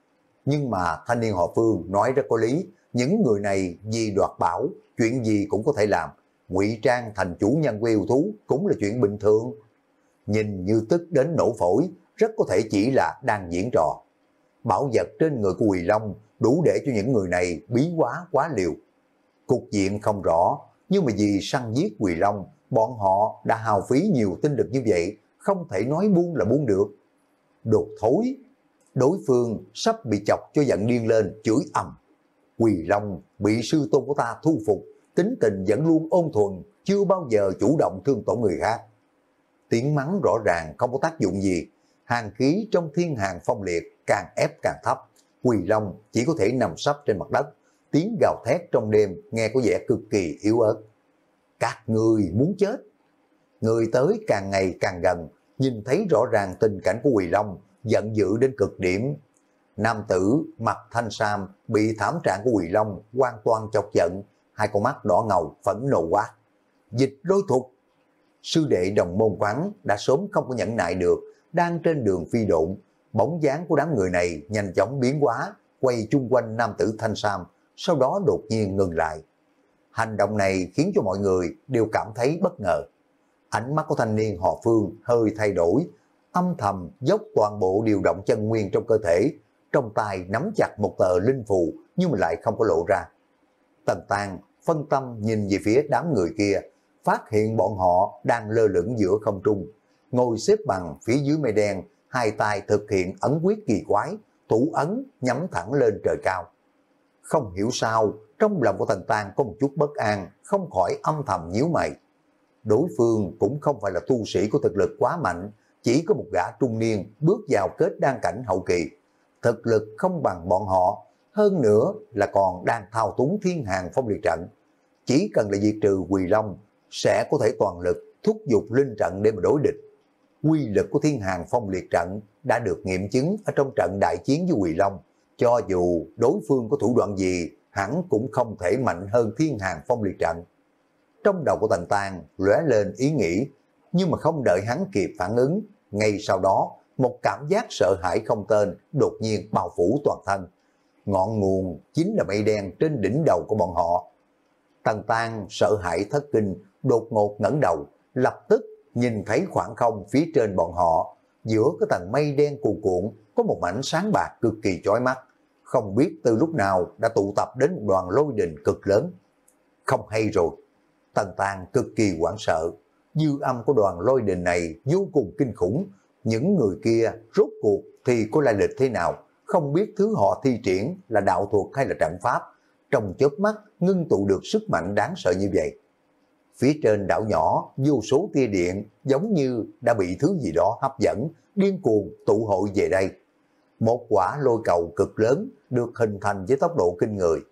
Nhưng mà thanh niên họ Phương nói rất có lý, những người này vì đoạt bảo, chuyện gì cũng có thể làm, ngụy trang thành chủ nhân của yêu thú cũng là chuyện bình thường. Nhìn như tức đến nổ phổi, rất có thể chỉ là đang diễn trò. Bảo vật trên người của Quỳ Long đủ để cho những người này bí quá quá liều. Cục diện không rõ, nhưng mà vì săn giết Quỳ Long, bọn họ đã hao phí nhiều tinh lực như vậy, không thể nói buông là buông được. Đột thối, đối phương sắp bị chọc cho giận điên lên, chửi ầm. Quỳ Long bị sư tôn của ta thu phục, tính tình vẫn luôn ôn thuần, chưa bao giờ chủ động thương tổn người khác. Tiếng mắng rõ ràng không có tác dụng gì, hàn khí trong thiên hàn phong liệt càng ép càng thấp, Quỳ Long chỉ có thể nằm sấp trên mặt đất, tiếng gào thét trong đêm nghe có vẻ cực kỳ yếu ớt. Các người muốn chết. Người tới càng ngày càng gần, nhìn thấy rõ ràng tình cảnh của Quỳ Long, giận dữ đến cực điểm. Nam tử mặt thanh sam bị thảm trạng của Quỳ Long hoàn toàn chọc giận, hai con mắt đỏ ngầu phẫn nộ quát: Dịch lôi thục! Sư đệ đồng môn quán đã sớm không có nhẫn nại được, đang trên đường phi độn, bóng dáng của đám người này nhanh chóng biến hóa, quay chung quanh nam tử thanh sam, sau đó đột nhiên ngừng lại. Hành động này khiến cho mọi người đều cảm thấy bất ngờ. Ánh mắt của thanh niên họ Phương hơi thay đổi, âm thầm dốc toàn bộ điều động chân nguyên trong cơ thể, trong tay nắm chặt một tờ linh phù nhưng mà lại không có lộ ra. Tần Tang phân tâm nhìn về phía đám người kia, phát hiện bọn họ đang lơ lửng giữa không trung, ngồi xếp bằng phía dưới mây đen, hai tay thực hiện ấn quyết kỳ quái, thủ ấn nhắm thẳng lên trời cao. Không hiểu sao, trong lòng của Tần Tang có một chút bất an, không khỏi âm thầm nhíu mày. Đối phương cũng không phải là tu sĩ có thực lực quá mạnh, chỉ có một gã trung niên bước vào kết đan cảnh hậu kỳ, thực lực không bằng bọn họ, hơn nữa là còn đang thao túng thiên hàng phong liệt trận. Chỉ cần là diệt trừ Quỳ Long, sẽ có thể toàn lực thúc giục linh trận để mà đối địch. Quy lực của thiên hàng phong liệt trận đã được nghiệm chứng ở trong trận đại chiến với Quỳ Long. Cho dù đối phương có thủ đoạn gì, hẳn cũng không thể mạnh hơn thiên hàng phong liệt trận. Trong đầu của Tần Tang lóe lên ý nghĩ, nhưng mà không đợi hắn kịp phản ứng, ngay sau đó một cảm giác sợ hãi không tên đột nhiên bao phủ toàn thân. Ngọn nguồn chính là mây đen trên đỉnh đầu của bọn họ. Tần Tang sợ hãi thất kinh, đột ngột ngẩng đầu, lập tức nhìn thấy khoảng không phía trên bọn họ, giữa cái tầng mây đen cuồn cuộn có một mảnh sáng bạc cực kỳ chói mắt, không biết từ lúc nào đã tụ tập đến một đoàn lôi đình cực lớn. Không hay rồi, Tần Tang cực kỳ hoảng sợ, dư âm của đoàn lôi đình này vô cùng kinh khủng, những người kia rốt cuộc thì có lai lịch thế nào, không biết thứ họ thi triển là đạo thuật hay là trận pháp, trong chớp mắt ngưng tụ được sức mạnh đáng sợ như vậy. Phía trên đảo nhỏ, vô số tia điện giống như đã bị thứ gì đó hấp dẫn, điên cuồng tụ hội về đây. Một quả lôi cầu cực lớn được hình thành với tốc độ kinh người.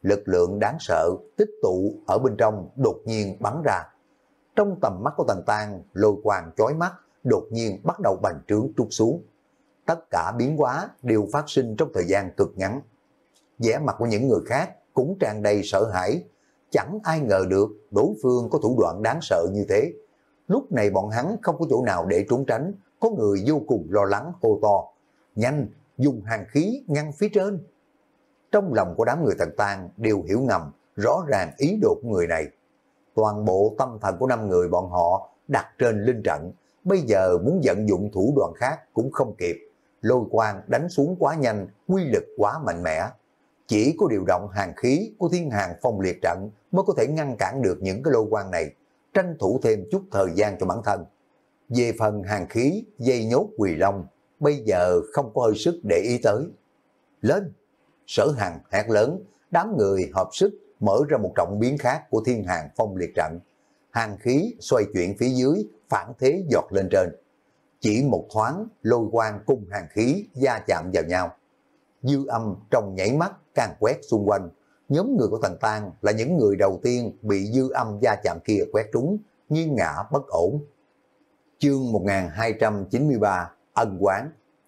lực lượng đáng sợ tích tụ ở bên trong đột nhiên bắn ra. Trong tầm mắt của Tần Tang, lôi quang chói mắt đột nhiên bắt đầu bành trướng trút xuống. Tất cả biến hóa đều phát sinh trong thời gian cực ngắn. Vẻ mặt của những người khác cũng tràn đầy sợ hãi, chẳng ai ngờ được đối phương có thủ đoạn đáng sợ như thế. Lúc này bọn hắn không có chỗ nào để trốn tránh, có người vô cùng lo lắng hô to: nhanh, dùng hàn khí ngăn phía trên. Trong lòng của đám người Tần Tang đều hiểu ngầm rõ ràng ý đồ của người này. Toàn bộ tâm thần của năm người bọn họ đặt trên linh trận, bây giờ muốn vận dụng thủ đoạn khác cũng không kịp. Lôi quang đánh xuống quá nhanh, quy lực quá mạnh mẽ. Chỉ có điều động hàn khí của Thiên Hàn Phong Liệt Trận mới có thể ngăn cản được những cái lôi quang này, tranh thủ thêm chút thời gian cho bản thân. Về phần hàn khí dây nhốt Quỳ Long, bây giờ không có hơi sức để ý tới. Lên! Sở Hằng hét lớn, đám người hợp sức mở ra một trọng biến khác của Thiên Hàn Phong Liệt Trận. Hàn khí xoay chuyển phía dưới, phản thế giọt lên trên. Chỉ một thoáng, lôi quang cùng hàn khí va chạm vào nhau. Dư âm trong nhảy mắt càng quét xung quanh. Nhóm người của Tần Tang là những người đầu tiên bị dư âm va chạm kia quét trúng, nghiêng ngã bất ổn. Chương một nghìn hai trăm chín mươi ba, ân oán.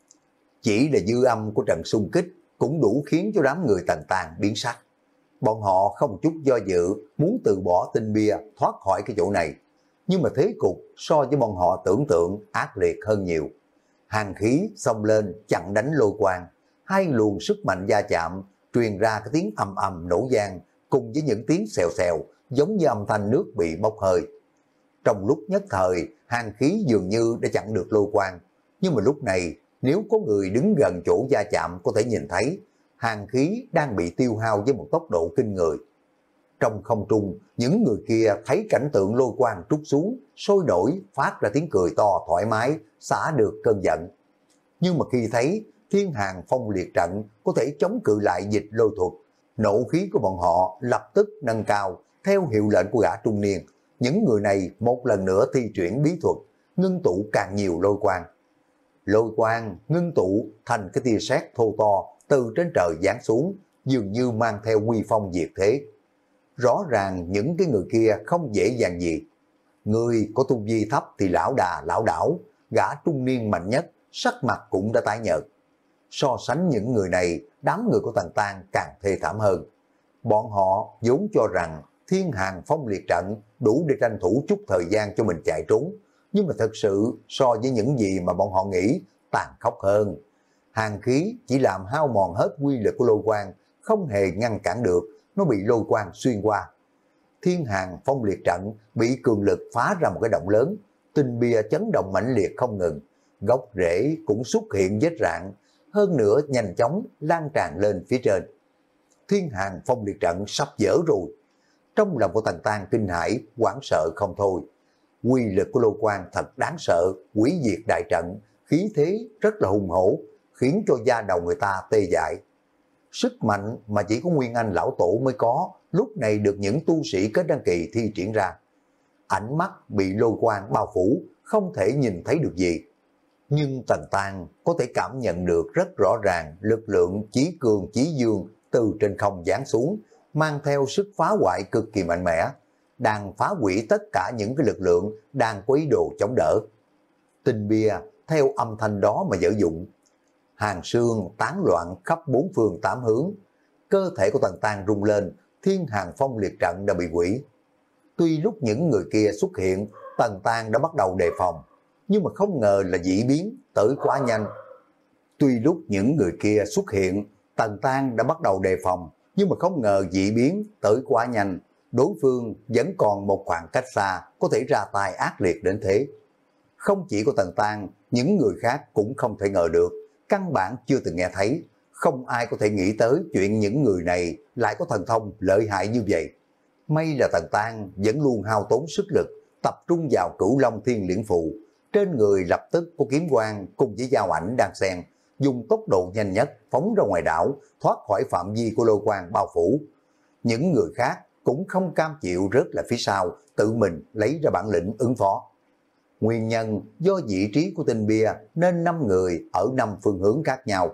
Chỉ là dư âm của trận xung kích cũng đủ khiến cho đám người Tần Tang biến sắc. Bọn họ không chút do dự muốn từ bỏ tinh bia thoát khỏi cái chỗ này. Nhưng mà thế cục so với bọn họ tưởng tượng ác liệt hơn nhiều. Hàn khí xông lên chặn đánh lôi quang. Hai luồng sức mạnh va chạm truyền ra cái tiếng ầm ầm nổ vang cùng với những tiếng xèo xèo giống như âm thanh nước bị bốc hơi. Trong lúc nhất thời, hàn khí dường như đã chặn được lôi quang. Nhưng mà lúc này, nếu có người đứng gần chỗ va chạm có thể nhìn thấy, hàn khí đang bị tiêu hao với một tốc độ kinh người. Trong không trung, những người kia thấy cảnh tượng lôi quang trút xuống, sôi nổi, phát ra tiếng cười to thoải mái, xả được cơn giận. Nhưng mà khi thấy Thiên Hàn Phong Liệt Trận có thể chống cự lại dịch lôi thuật, nộ khí của bọn họ lập tức nâng cao, theo hiệu lệnh của gã trung niên. Những người này một lần nữa thi triển bí thuật, ngưng tụ càng nhiều lôi quang. Lôi quang ngưng tụ thành cái tia sét thô to từ trên trời giáng xuống, dường như mang theo uy phong diệt thế. Rõ ràng những cái người kia không dễ dàng gì. Người có tu vi thấp thì lão đà lão đảo, gã trung niên mạnh nhất, sắc mặt cũng đã tái nhợt. So sánh những người này, đám người của Tần Tang càng thê thảm hơn. Bọn họ vốn cho rằng Thiên Hàn Phong Liệt Trận đủ để tranh thủ chút thời gian cho mình chạy trốn. Nhưng mà thật sự so với những gì mà bọn họ nghĩ tàn khốc hơn. Hàn khí chỉ làm hao mòn hết quy lực của lôi quang, không hề ngăn cản được, nó bị lôi quang xuyên qua. Thiên Hàn Phong Liệt Trận bị cường lực phá ra một cái động lớn, tinh bia chấn động mãnh liệt không ngừng, gốc rễ cũng xuất hiện vết rạn, hơn nữa nhanh chóng lan tràn lên phía trên. Thiên Hàn Phong Liệt Trận sắp dở rồi. Trong lòng của Tần Tang kinh hãi, hoảng sợ không thôi. Quy lực của lôi quang thật đáng sợ, hủy diệt đại trận, khí thế rất là hùng hổ, khiến cho da đầu người ta tê dại. Sức mạnh mà chỉ có Nguyên Anh lão tổ mới có, lúc này được những tu sĩ kết đăng kỳ thi triển ra. Ánh mắt bị lôi quang bao phủ, không thể nhìn thấy được gì. Nhưng Tần Tang có thể cảm nhận được rất rõ ràng lực lượng chí cường chí dương từ trên không giáng xuống, mang theo sức phá hoại cực kỳ mạnh mẽ, đang phá hủy tất cả những cái lực lượng đang có ý đồ chống đỡ. Tinh bia theo âm thanh đó mà dở dụng. Hàng xương tán loạn khắp bốn phương tám hướng. Cơ thể của Tần Tang rung lên, Thiên Hàn Phong Liệt Trận đã bị hủy. Tuy lúc những người kia xuất hiện, Tần Tang đã bắt đầu đề phòng, nhưng mà không ngờ là dĩ biến tới quá nhanh. Tuy lúc những người kia xuất hiện, Tần Tang đã bắt đầu đề phòng, nhưng mà không ngờ dị biến tới quá nhanh. Đối phương vẫn còn một khoảng cách xa, có thể ra tay ác liệt đến thế. Không chỉ có Tần Tang, những người khác cũng không thể ngờ được, căn bản chưa từng nghe thấy. Không ai có thể nghĩ tới chuyện những người này lại có thần thông lợi hại như vậy. May là Tần Tang vẫn luôn hao tốn sức lực, tập trung vào Cửu Long Thiên Liễn Phù. Trên người lập tức có kiếm quang cùng với dao ảnh đang xen, dùng tốc độ nhanh nhất phóng ra ngoài đảo, thoát khỏi phạm vi của lôi quang bao phủ. Những người khác cũng không cam chịu rớt lại phía sau, tự mình lấy ra bản lĩnh ứng phó. Nguyên nhân do vị trí của tinh bia nên năm người ở năm phương hướng khác nhau.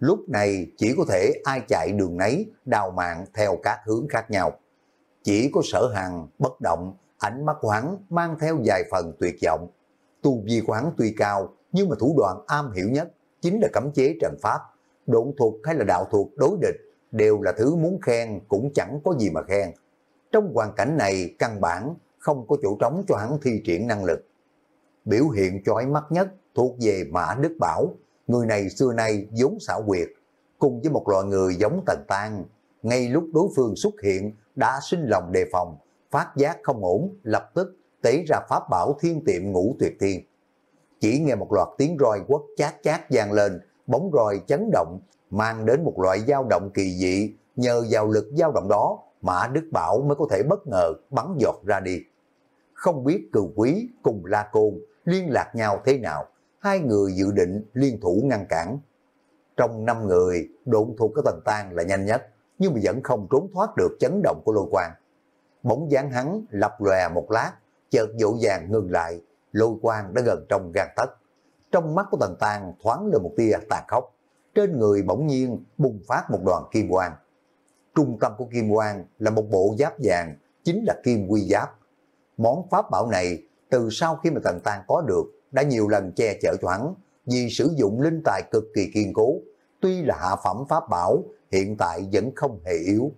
Lúc này chỉ có thể ai chạy đường nấy, đào mạng theo các hướng khác nhau. Chỉ có Sở Hằng bất động, ánh mắt của hắn mang theo vài phần tuyệt vọng. Tu vi của hắn tuy cao, nhưng mà thủ đoạn am hiểu nhất chính là cấm chế trận pháp. Độn thuật hay là đạo thuật đối địch đều là thứ muốn khen cũng chẳng có gì mà khen. Trong hoàn cảnh này căn bản không có chỗ trống cho hắn thi triển năng lực. Biểu hiện chói mắt nhất thuộc về Mã Đức Bảo. Người này xưa nay vốn xảo quyệt, cùng với một loại người giống Tần Tan. Ngay lúc đối phương xuất hiện đã sinh lòng đề phòng, phát giác không ổn, lập tức tế ra pháp bảo thiên tiệm Ngũ Tuyệt Thiên. Chỉ nghe một loạt tiếng roi quất chát chát vang lên, bóng roi chấn động, mang đến một loại dao động kỳ dị. Nhờ vào lực dao động đó, Mã Đức Bảo mới có thể bất ngờ bắn giọt ra đi. Không biết Cừu Quý cùng La Côn liên lạc nhau thế nào, hai người dự định liên thủ ngăn cản. Trong năm người, độn thuật của Tần Tan là nhanh nhất, nhưng mà vẫn không trốn thoát được chấn động của lôi quang. Bóng dáng hắn lập lòe một lát, chợt dỗ dàng ngừng lại, lôi quang đã gần trong gang tấc. Trong mắt của Tần Tan thoáng lên một tia tàn khốc, trên người bỗng nhiên bùng phát một đoàn kim quang. Trung tâm của kim quang là một bộ giáp vàng, chính là Kim Quy Giáp. Món pháp bảo này từ sau khi mà Tần Tan có được đã nhiều lần che chở cho hắn, vì sử dụng linh tài cực kỳ kiên cố. Tuy là hạ phẩm pháp bảo, hiện tại vẫn không hề yếu.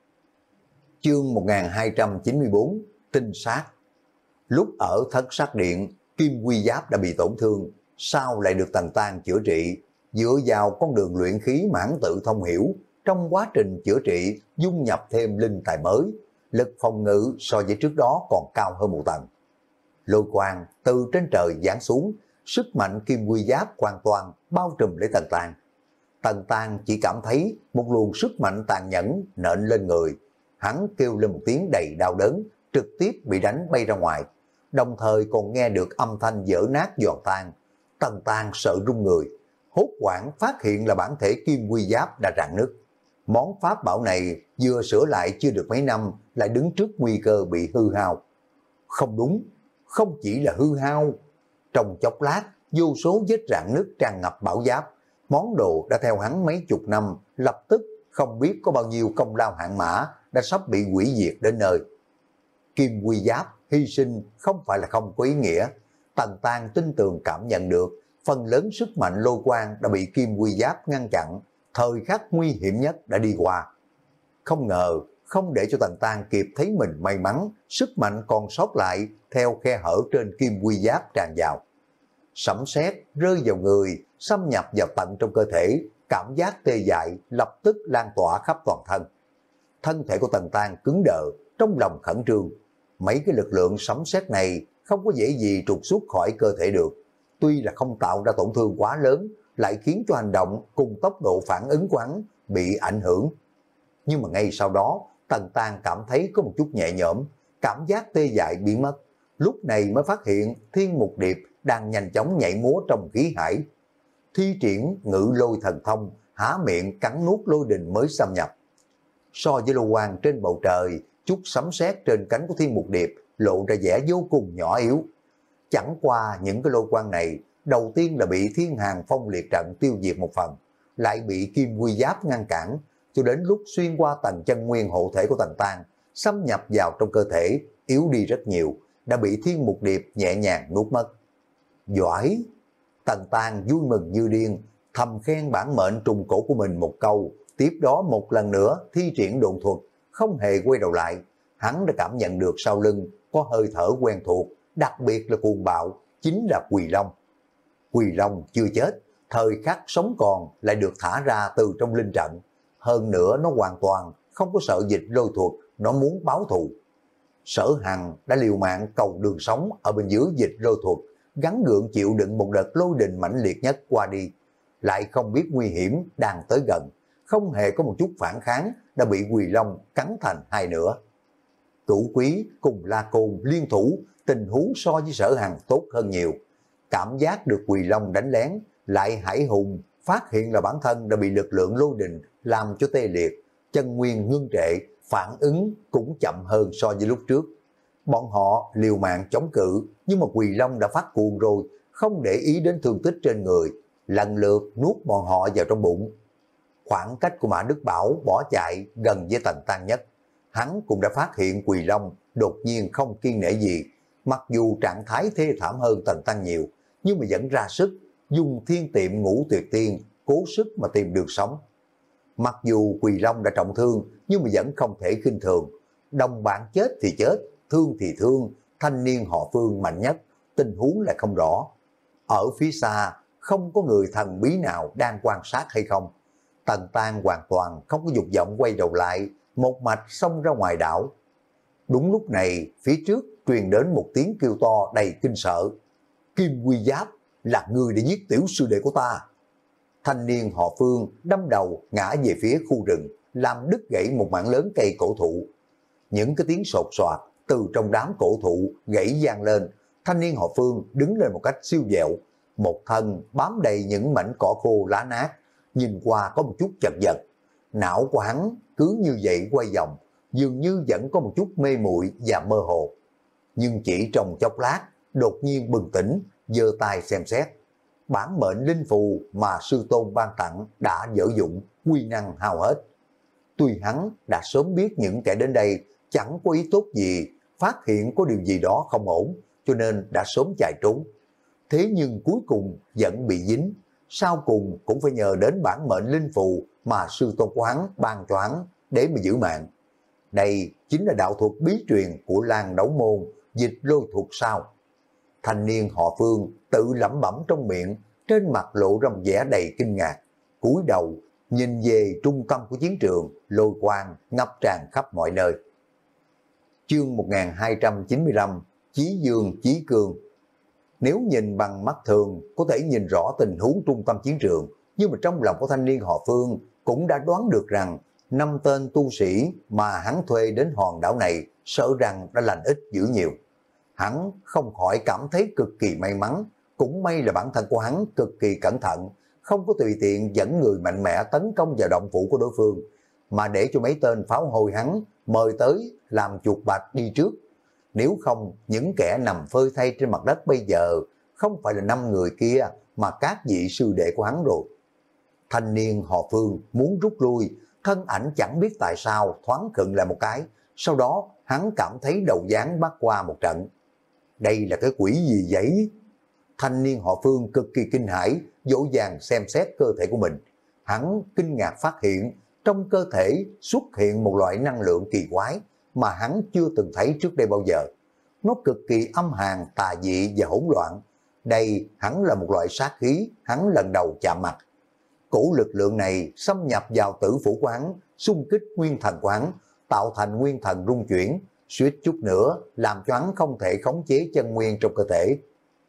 Chương một nghìn hai trăm chín mươi tư, tinh sát. Lúc ở Thất Sát Điện, Kim Quy Giáp đã bị tổn thương, sau lại được Tần Tan chữa trị. Dựa vào con đường luyện khí mãn tự thông hiểu, trong quá trình chữa trị dung nhập thêm linh tài mới, lực phòng ngự so với trước đó còn cao hơn một tầng. Lôi quang từ trên trời giáng xuống, sức mạnh Kim Quy Giáp hoàn toàn bao trùm lấy Tần Tan. Tần Tan chỉ cảm thấy một luồng sức mạnh tàn nhẫn nện lên người, hắn kêu lên một tiếng đầy đau đớn, trực tiếp bị đánh bay ra ngoài, đồng thời còn nghe được âm thanh vỡ nát giòn tan. Tần Tan sợ run người, hốt hoảng phát hiện là bản thể Kim Quy Giáp đã rạn nứt. Món pháp bảo này vừa sửa lại chưa được mấy năm lại đứng trước nguy cơ bị hư hao. Không đúng, không chỉ là hư hao. Trong chốc lát, vô số vết rạn nứt tràn ngập bảo giáp. Món đồ đã theo hắn mấy chục năm, lập tức không biết có bao nhiêu công lao hạng mã đã sắp bị hủy diệt đến nơi. Kim Quy Giáp hy sinh không phải là không có ý nghĩa. Tần Tan tin tưởng cảm nhận được phần lớn sức mạnh lôi quang đã bị Kim Quy Giáp ngăn chặn, thời khắc nguy hiểm nhất đã đi qua. Không ngờ, không để cho Tần Tan kịp thấy mình may mắn, sức mạnh còn sót lại theo khe hở trên Kim Quy Giáp tràn vào. Sấm sét rơi vào người, xâm nhập vào tận trong cơ thể, cảm giác tê dại lập tức lan tỏa khắp toàn thân. Thân thể của Tần Tan cứng đờ, trong lòng khẩn trương. Mấy cái lực lượng sấm sét này không có dễ gì trục xuất khỏi cơ thể được. Tuy là không tạo ra tổn thương quá lớn, lại khiến cho hành động cùng tốc độ phản ứng của hắn bị ảnh hưởng. Nhưng mà ngay sau đó, Tần Tan cảm thấy có một chút nhẹ nhõm, cảm giác tê dại biến mất. Lúc này mới phát hiện Thiên Mục Điệp đang nhanh chóng nhảy múa trong khí hải. Thi triển ngự lôi thần thông, há miệng cắn nuốt lôi đình mới xâm nhập. So với lô quang trên bầu trời, chút sấm sét trên cánh của Thiên Mục Điệp lộ ra vẻ vô cùng nhỏ yếu. Chẳng qua những cái lôi quang này, đầu tiên là bị Thiên Hàn Phong Liệt Trận tiêu diệt một phần, lại bị Kim Quy Giáp ngăn cản, cho đến lúc xuyên qua tầng chân nguyên hộ thể của Tần Tan, xâm nhập vào trong cơ thể, yếu đi rất nhiều, đã bị Thiên Mục Điệp nhẹ nhàng nuốt mất. Giỏi! Tần Tan vui mừng như điên, thầm khen bản mệnh trùng cổ của mình một câu, tiếp đó một lần nữa thi triển độn thuật, không hề quay đầu lại. Hắn đã cảm nhận được sau lưng có hơi thở quen thuộc, đặc biệt là cuồng bạo, chính là Quỳ Long. Quỳ Long chưa chết, thời khắc sống còn lại được thả ra từ trong linh trận. Hơn nữa nó hoàn toàn không có sợ dịch lôi thuật, nó muốn báo thù. Sở Hằng đã liều mạng cầu đường sống ở bên dưới dịch lôi thuật, gắn gượng chịu đựng một đợt lôi đình mãnh liệt nhất qua đi. Lại không biết nguy hiểm đang tới gần, không hề có một chút phản kháng, đã bị Quỳ Long cắn thành hai nửa. Cửu Quý cùng La Côn liên thủ, tình huống so với Sở Hằng tốt hơn nhiều. Cảm giác được Quỳ Long đánh lén, lại Hải Hùng phát hiện là bản thân đã bị lực lượng lôi đình làm cho tê liệt, chân nguyên ngưng trệ, phản ứng cũng chậm hơn so với lúc trước. Bọn họ liều mạng chống cự, nhưng mà Quỳ Long đã phát cuồng rồi, không để ý đến thương tích trên người, lần lượt nuốt bọn họ vào trong bụng. Khoảng cách của Mã Đức Bảo bỏ chạy gần với Tần Tăng Nhất, hắn cũng đã phát hiện Quỳ Long đột nhiên không kiên nể gì, mặc dù trạng thái thê thảm hơn Tần Tăng nhiều, nhưng mà vẫn ra sức dùng thiên tiệm ngũ tuyệt tiên cố sức mà tìm đường sống. Mặc dù Quỳ Long đã trọng thương nhưng mà vẫn không thể khinh thường, đồng bạn chết thì chết, thương thì thương, thanh niên họ Phương mạnh nhất, tình huống lại không rõ. Ở phía xa không có người thần bí nào đang quan sát hay không. Tần Tăng hoàn toàn không có dục vọng quay đầu lại, một mạch xông ra ngoài đảo. Đúng lúc này, phía trước truyền đến một tiếng kêu to đầy kinh sợ. Kim Quy Giáp, là người để giết tiểu sư đệ của ta. Thanh niên họ Phương đâm đầu ngã về phía khu rừng, làm đứt gãy một mảng lớn cây cổ thụ. Những cái tiếng sột soạt từ trong đám cổ thụ gãy vang lên. Thanh niên họ Phương đứng lên một cách siêu dẹo, một thân bám đầy những mảnh cỏ khô lá nát, nhìn qua có một chút chật vật. Não của hắn cứ như vậy quay vòng, dường như vẫn có một chút mê muội và mơ hồ. Nhưng chỉ trong chốc lát, đột nhiên bừng tỉnh, giơ tay xem xét. Bản mệnh linh phù mà sư tôn ban tặng đã dở dụng, quy năng hao hết. Tuy hắn đã sớm biết những kẻ đến đây chẳng có ý tốt gì, phát hiện có điều gì đó không ổn, cho nên đã sớm chạy trốn. Thế nhưng cuối cùng vẫn bị dính, sau cùng cũng phải nhờ đến bản mệnh linh phù mà sư tôn của hắn ban cho hắn để mà giữ mạng. Đây chính là đạo thuật bí truyền của Lan Đấu Môn, dịch lôi thuật sao. Thanh niên họ Phương tự lẩm bẩm trong miệng, trên mặt lộ ra một vẻ đầy kinh ngạc, cúi đầu nhìn về trung tâm của chiến trường, lôi quang ngập tràn khắp mọi nơi. Chương một nghìn hai trăm chín mươi lăm, Chí Dương Chí Cương. Nếu nhìn bằng mắt thường có thể nhìn rõ tình huống trung tâm chiến trường, nhưng mà trong lòng của thanh niên họ Phương cũng đã đoán được rằng năm tên tu sĩ mà hắn thuê đến hòn đảo này sợ rằng đã lành ít dữ nhiều. Hắn không khỏi cảm thấy cực kỳ may mắn, cũng may là bản thân của hắn cực kỳ cẩn thận, không có tùy tiện dẫn người mạnh mẽ tấn công vào động phủ của đối phương, mà để cho mấy tên pháo hôi hắn mời tới làm chuột bạch đi trước. Nếu không, những kẻ nằm phơi thay trên mặt đất bây giờ không phải là năm người kia mà các vị sư đệ của hắn rồi. Thanh niên họ Phương muốn rút lui, thân ảnh chẳng biết tại sao thoáng khựng lại một cái, sau đó hắn cảm thấy đầu gián bắt qua một trận. Đây là cái quỷ gì vậy? Thanh niên họ Phương cực kỳ kinh hãi, dỗ dàng xem xét cơ thể của mình. Hắn kinh ngạc phát hiện trong cơ thể xuất hiện một loại năng lượng kỳ quái mà hắn chưa từng thấy trước đây bao giờ. Nó cực kỳ âm hàn, tà dị và hỗn loạn. Đây hẳn là một loại sát khí hắn lần đầu chạm mặt. Cổ lực lượng này xâm nhập vào tử phủ của hắn, xung kích nguyên thần của hắn, tạo thành nguyên thần rung chuyển, suýt chút nữa làm cho hắn không thể khống chế chân nguyên trong cơ thể.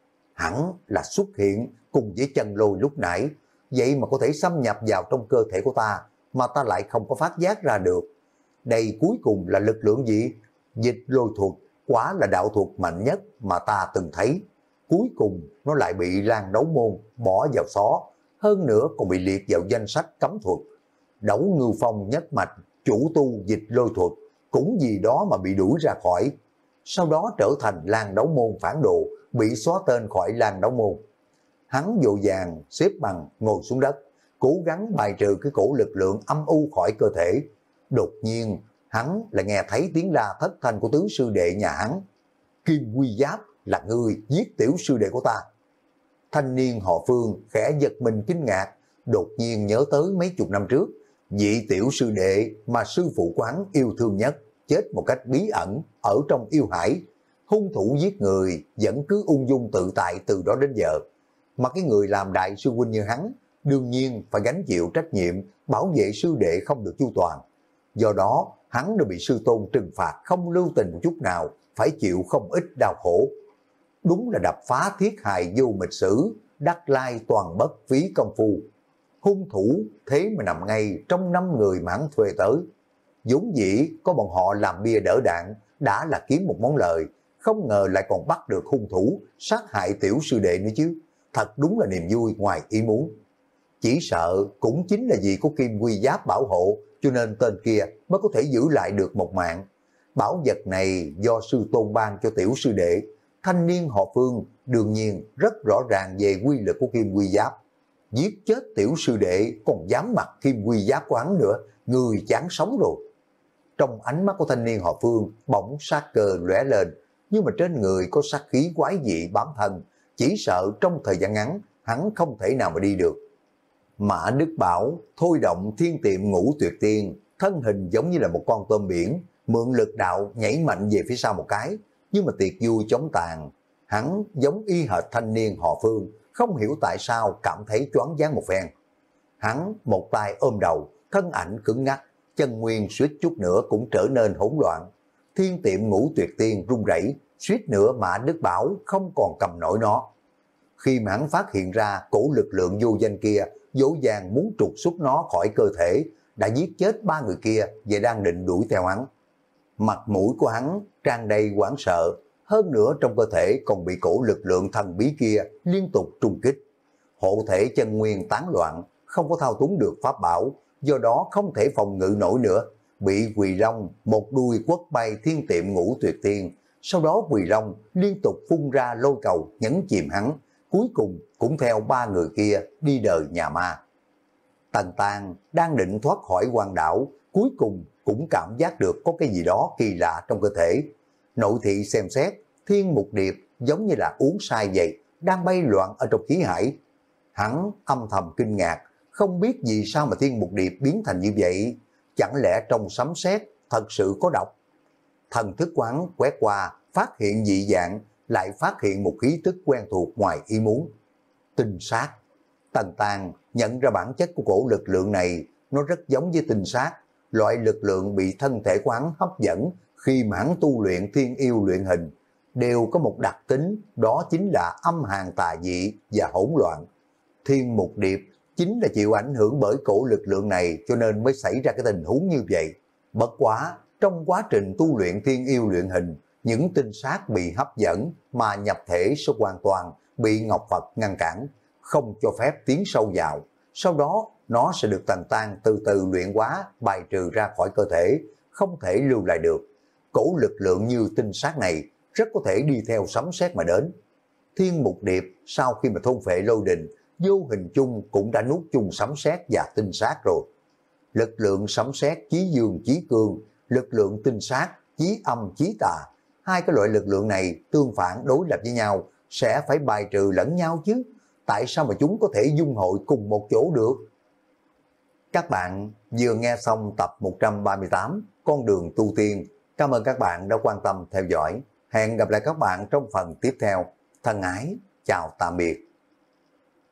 Hẳn là xuất hiện cùng với chân lôi lúc nãy, vậy mà có thể xâm nhập vào trong cơ thể của ta, mà ta lại không có phát giác ra được. Đây cuối cùng là lực lượng gì? Dịch lôi thuật, quả là đạo thuật mạnh nhất mà ta từng thấy. Cuối cùng nó lại bị Lan Đấu Môn bỏ vào xó, hơn nữa còn bị liệt vào danh sách cấm thuật. Đấu Ngưu Phong nhất mạch, chủ tu dịch lôi thuật, cũng vì đó mà bị đuổi ra khỏi. Sau đó trở thành Lan Đấu Môn phản đồ, bị xóa tên khỏi Lan Đấu Môn. Hắn vội vàng xếp bằng ngồi xuống đất, cố gắng bài trừ cái cổ lực lượng âm u khỏi cơ thể. Đột nhiên hắn lại nghe thấy tiếng la thất thanh của tứ sư đệ nhà hắn. Kim Quy Giáp, là ngươi giết tiểu sư đệ của ta. Thanh niên họ Phương khẽ giật mình kinh ngạc, đột nhiên nhớ tới mấy chục năm trước, vị tiểu sư đệ mà sư phụ quán yêu thương nhất chết một cách bí ẩn ở trong yêu hải. Hung thủ giết người vẫn cứ ung dung tự tại từ đó đến giờ, mà cái người làm đại sư huynh như hắn đương nhiên phải gánh chịu trách nhiệm bảo vệ sư đệ không được chu toàn. Do đó hắn đã bị sư tôn trừng phạt không lưu tình một chút nào, phải chịu không ít đau khổ. Đúng là đập phá thiết hài vô mịch sử, đắc lai toàn bất phí công phu. Hung thủ thế mà nằm ngay trong năm người mà hắn thuê tới. Vốn dĩ có bọn họ làm bia đỡ đạn đã là kiếm một món lời, không ngờ lại còn bắt được hung thủ sát hại tiểu sư đệ nữa chứ. Thật đúng là niềm vui ngoài ý muốn. Chỉ sợ cũng chính là vì có Kim Quy Giáp bảo hộ, cho nên tên kia mới có thể giữ lại được một mạng. Bảo vật này do sư tôn ban cho tiểu sư đệ. Thanh niên họ Phương đương nhiên rất rõ ràng về quy lực của Kim Quy Giáp. giết chết tiểu sư đệ còn dám mặc kim quy giáp của hắn nữa, người chán sống rồi. Trong ánh mắt của thanh niên họ Phương bỗng sát cơ lóe lên, nhưng mà trên người có sát khí quái dị bám thân, chỉ sợ trong thời gian ngắn hắn không thể nào mà đi được. Mã Đức Bảo thôi động thiên tiệm ngũ tuyệt tiên, thân hình giống như là một con tôm biển, mượn lực đạo nhảy mạnh về phía sau một cái, nhưng mà tiệt vui chống tàn. Hắn giống y hệt thanh niên họ Phương, không hiểu tại sao cảm thấy choáng váng một phen. Hắn một tay ôm đầu, thân ảnh cứng ngắc, chân nguyên suýt chút nữa cũng trở nên hỗn loạn. Thiên tiệm ngũ tuyệt tiên run rẩy, suýt nữa Mã Đức Bảo không còn cầm nổi nó. Khi mà hắn phát hiện ra cổ lực lượng vô danh kia dỗ dàng muốn trục xuất nó khỏi cơ thể, đã giết chết ba người kia và đang định đuổi theo hắn. Mặt mũi của hắn tràn đầy hoảng sợ, hơn nữa trong cơ thể còn bị cổ lực lượng thần bí kia liên tục trùng kích. Hộ thể chân nguyên tán loạn, không có thao túng được pháp bảo, do đó không thể phòng ngự nổi nữa, bị Quỳ Long một đuôi quất bay thiên tiệm ngũ tuyệt tiên. Sau đó Quỳ Long liên tục phun ra lôi cầu nhấn chìm hắn, cuối cùng cũng theo ba người kia đi đời nhà ma. Tần Tàng đang định thoát khỏi quan đảo, cuối cùng cũng cảm giác được có cái gì đó kỳ lạ trong cơ thể. Nội thị xem xét, thiên mục điệp giống như là uống sai vậy, đang bay loạn ở trong khí hải. Hắn âm thầm kinh ngạc, không biết vì sao mà thiên mục điệp biến thành như vậy, chẳng lẽ trong sấm sét thật sự có độc. Thần thức quán quét qua, phát hiện dị dạng, lại phát hiện một khí tức quen thuộc ngoài ý muốn. Tinh sát. Tần Tàng nhận ra bản chất của cổ lực lượng này, nó rất giống với tinh sát, loại lực lượng bị thân thể quán hấp dẫn khi mà hắn tu luyện thiên yêu luyện hình, đều có một đặc tính, đó chính là âm hàn tà dị và hỗn loạn. Thiên mục điệp chính là chịu ảnh hưởng bởi cổ lực lượng này cho nên mới xảy ra cái tình huống như vậy. Bất quá, trong quá trình tu luyện thiên yêu luyện hình, những tinh sát bị hấp dẫn mà nhập thể sẽ hoàn toàn bị Ngọc Phật ngăn cản, không cho phép tiến sâu vào. Sau đó, nó sẽ được Tần Tàng từ từ luyện hóa, bài trừ ra khỏi cơ thể, không thể lưu lại được. Cổ lực lượng như tinh sát này rất có thể đi theo sấm sét mà đến. Thiên mục điệp sau khi mà thôn phệ lôi đình, vô hình chung cũng đã nuốt chung sấm sét và tinh sát rồi. Lực lượng sấm sét chí dương chí cương, lực lượng tinh sát chí âm chí tà, hai cái loại lực lượng này tương phản đối lập với nhau, sẽ phải bài trừ lẫn nhau chứ. Tại sao mà chúng có thể dung hội cùng một chỗ được? Các bạn vừa nghe xong tập một trăm ba mươi tám Con đường tu tiên. Cảm ơn các bạn đã quan tâm theo dõi. Hẹn gặp lại các bạn trong phần tiếp theo. Thân ái, chào tạm biệt.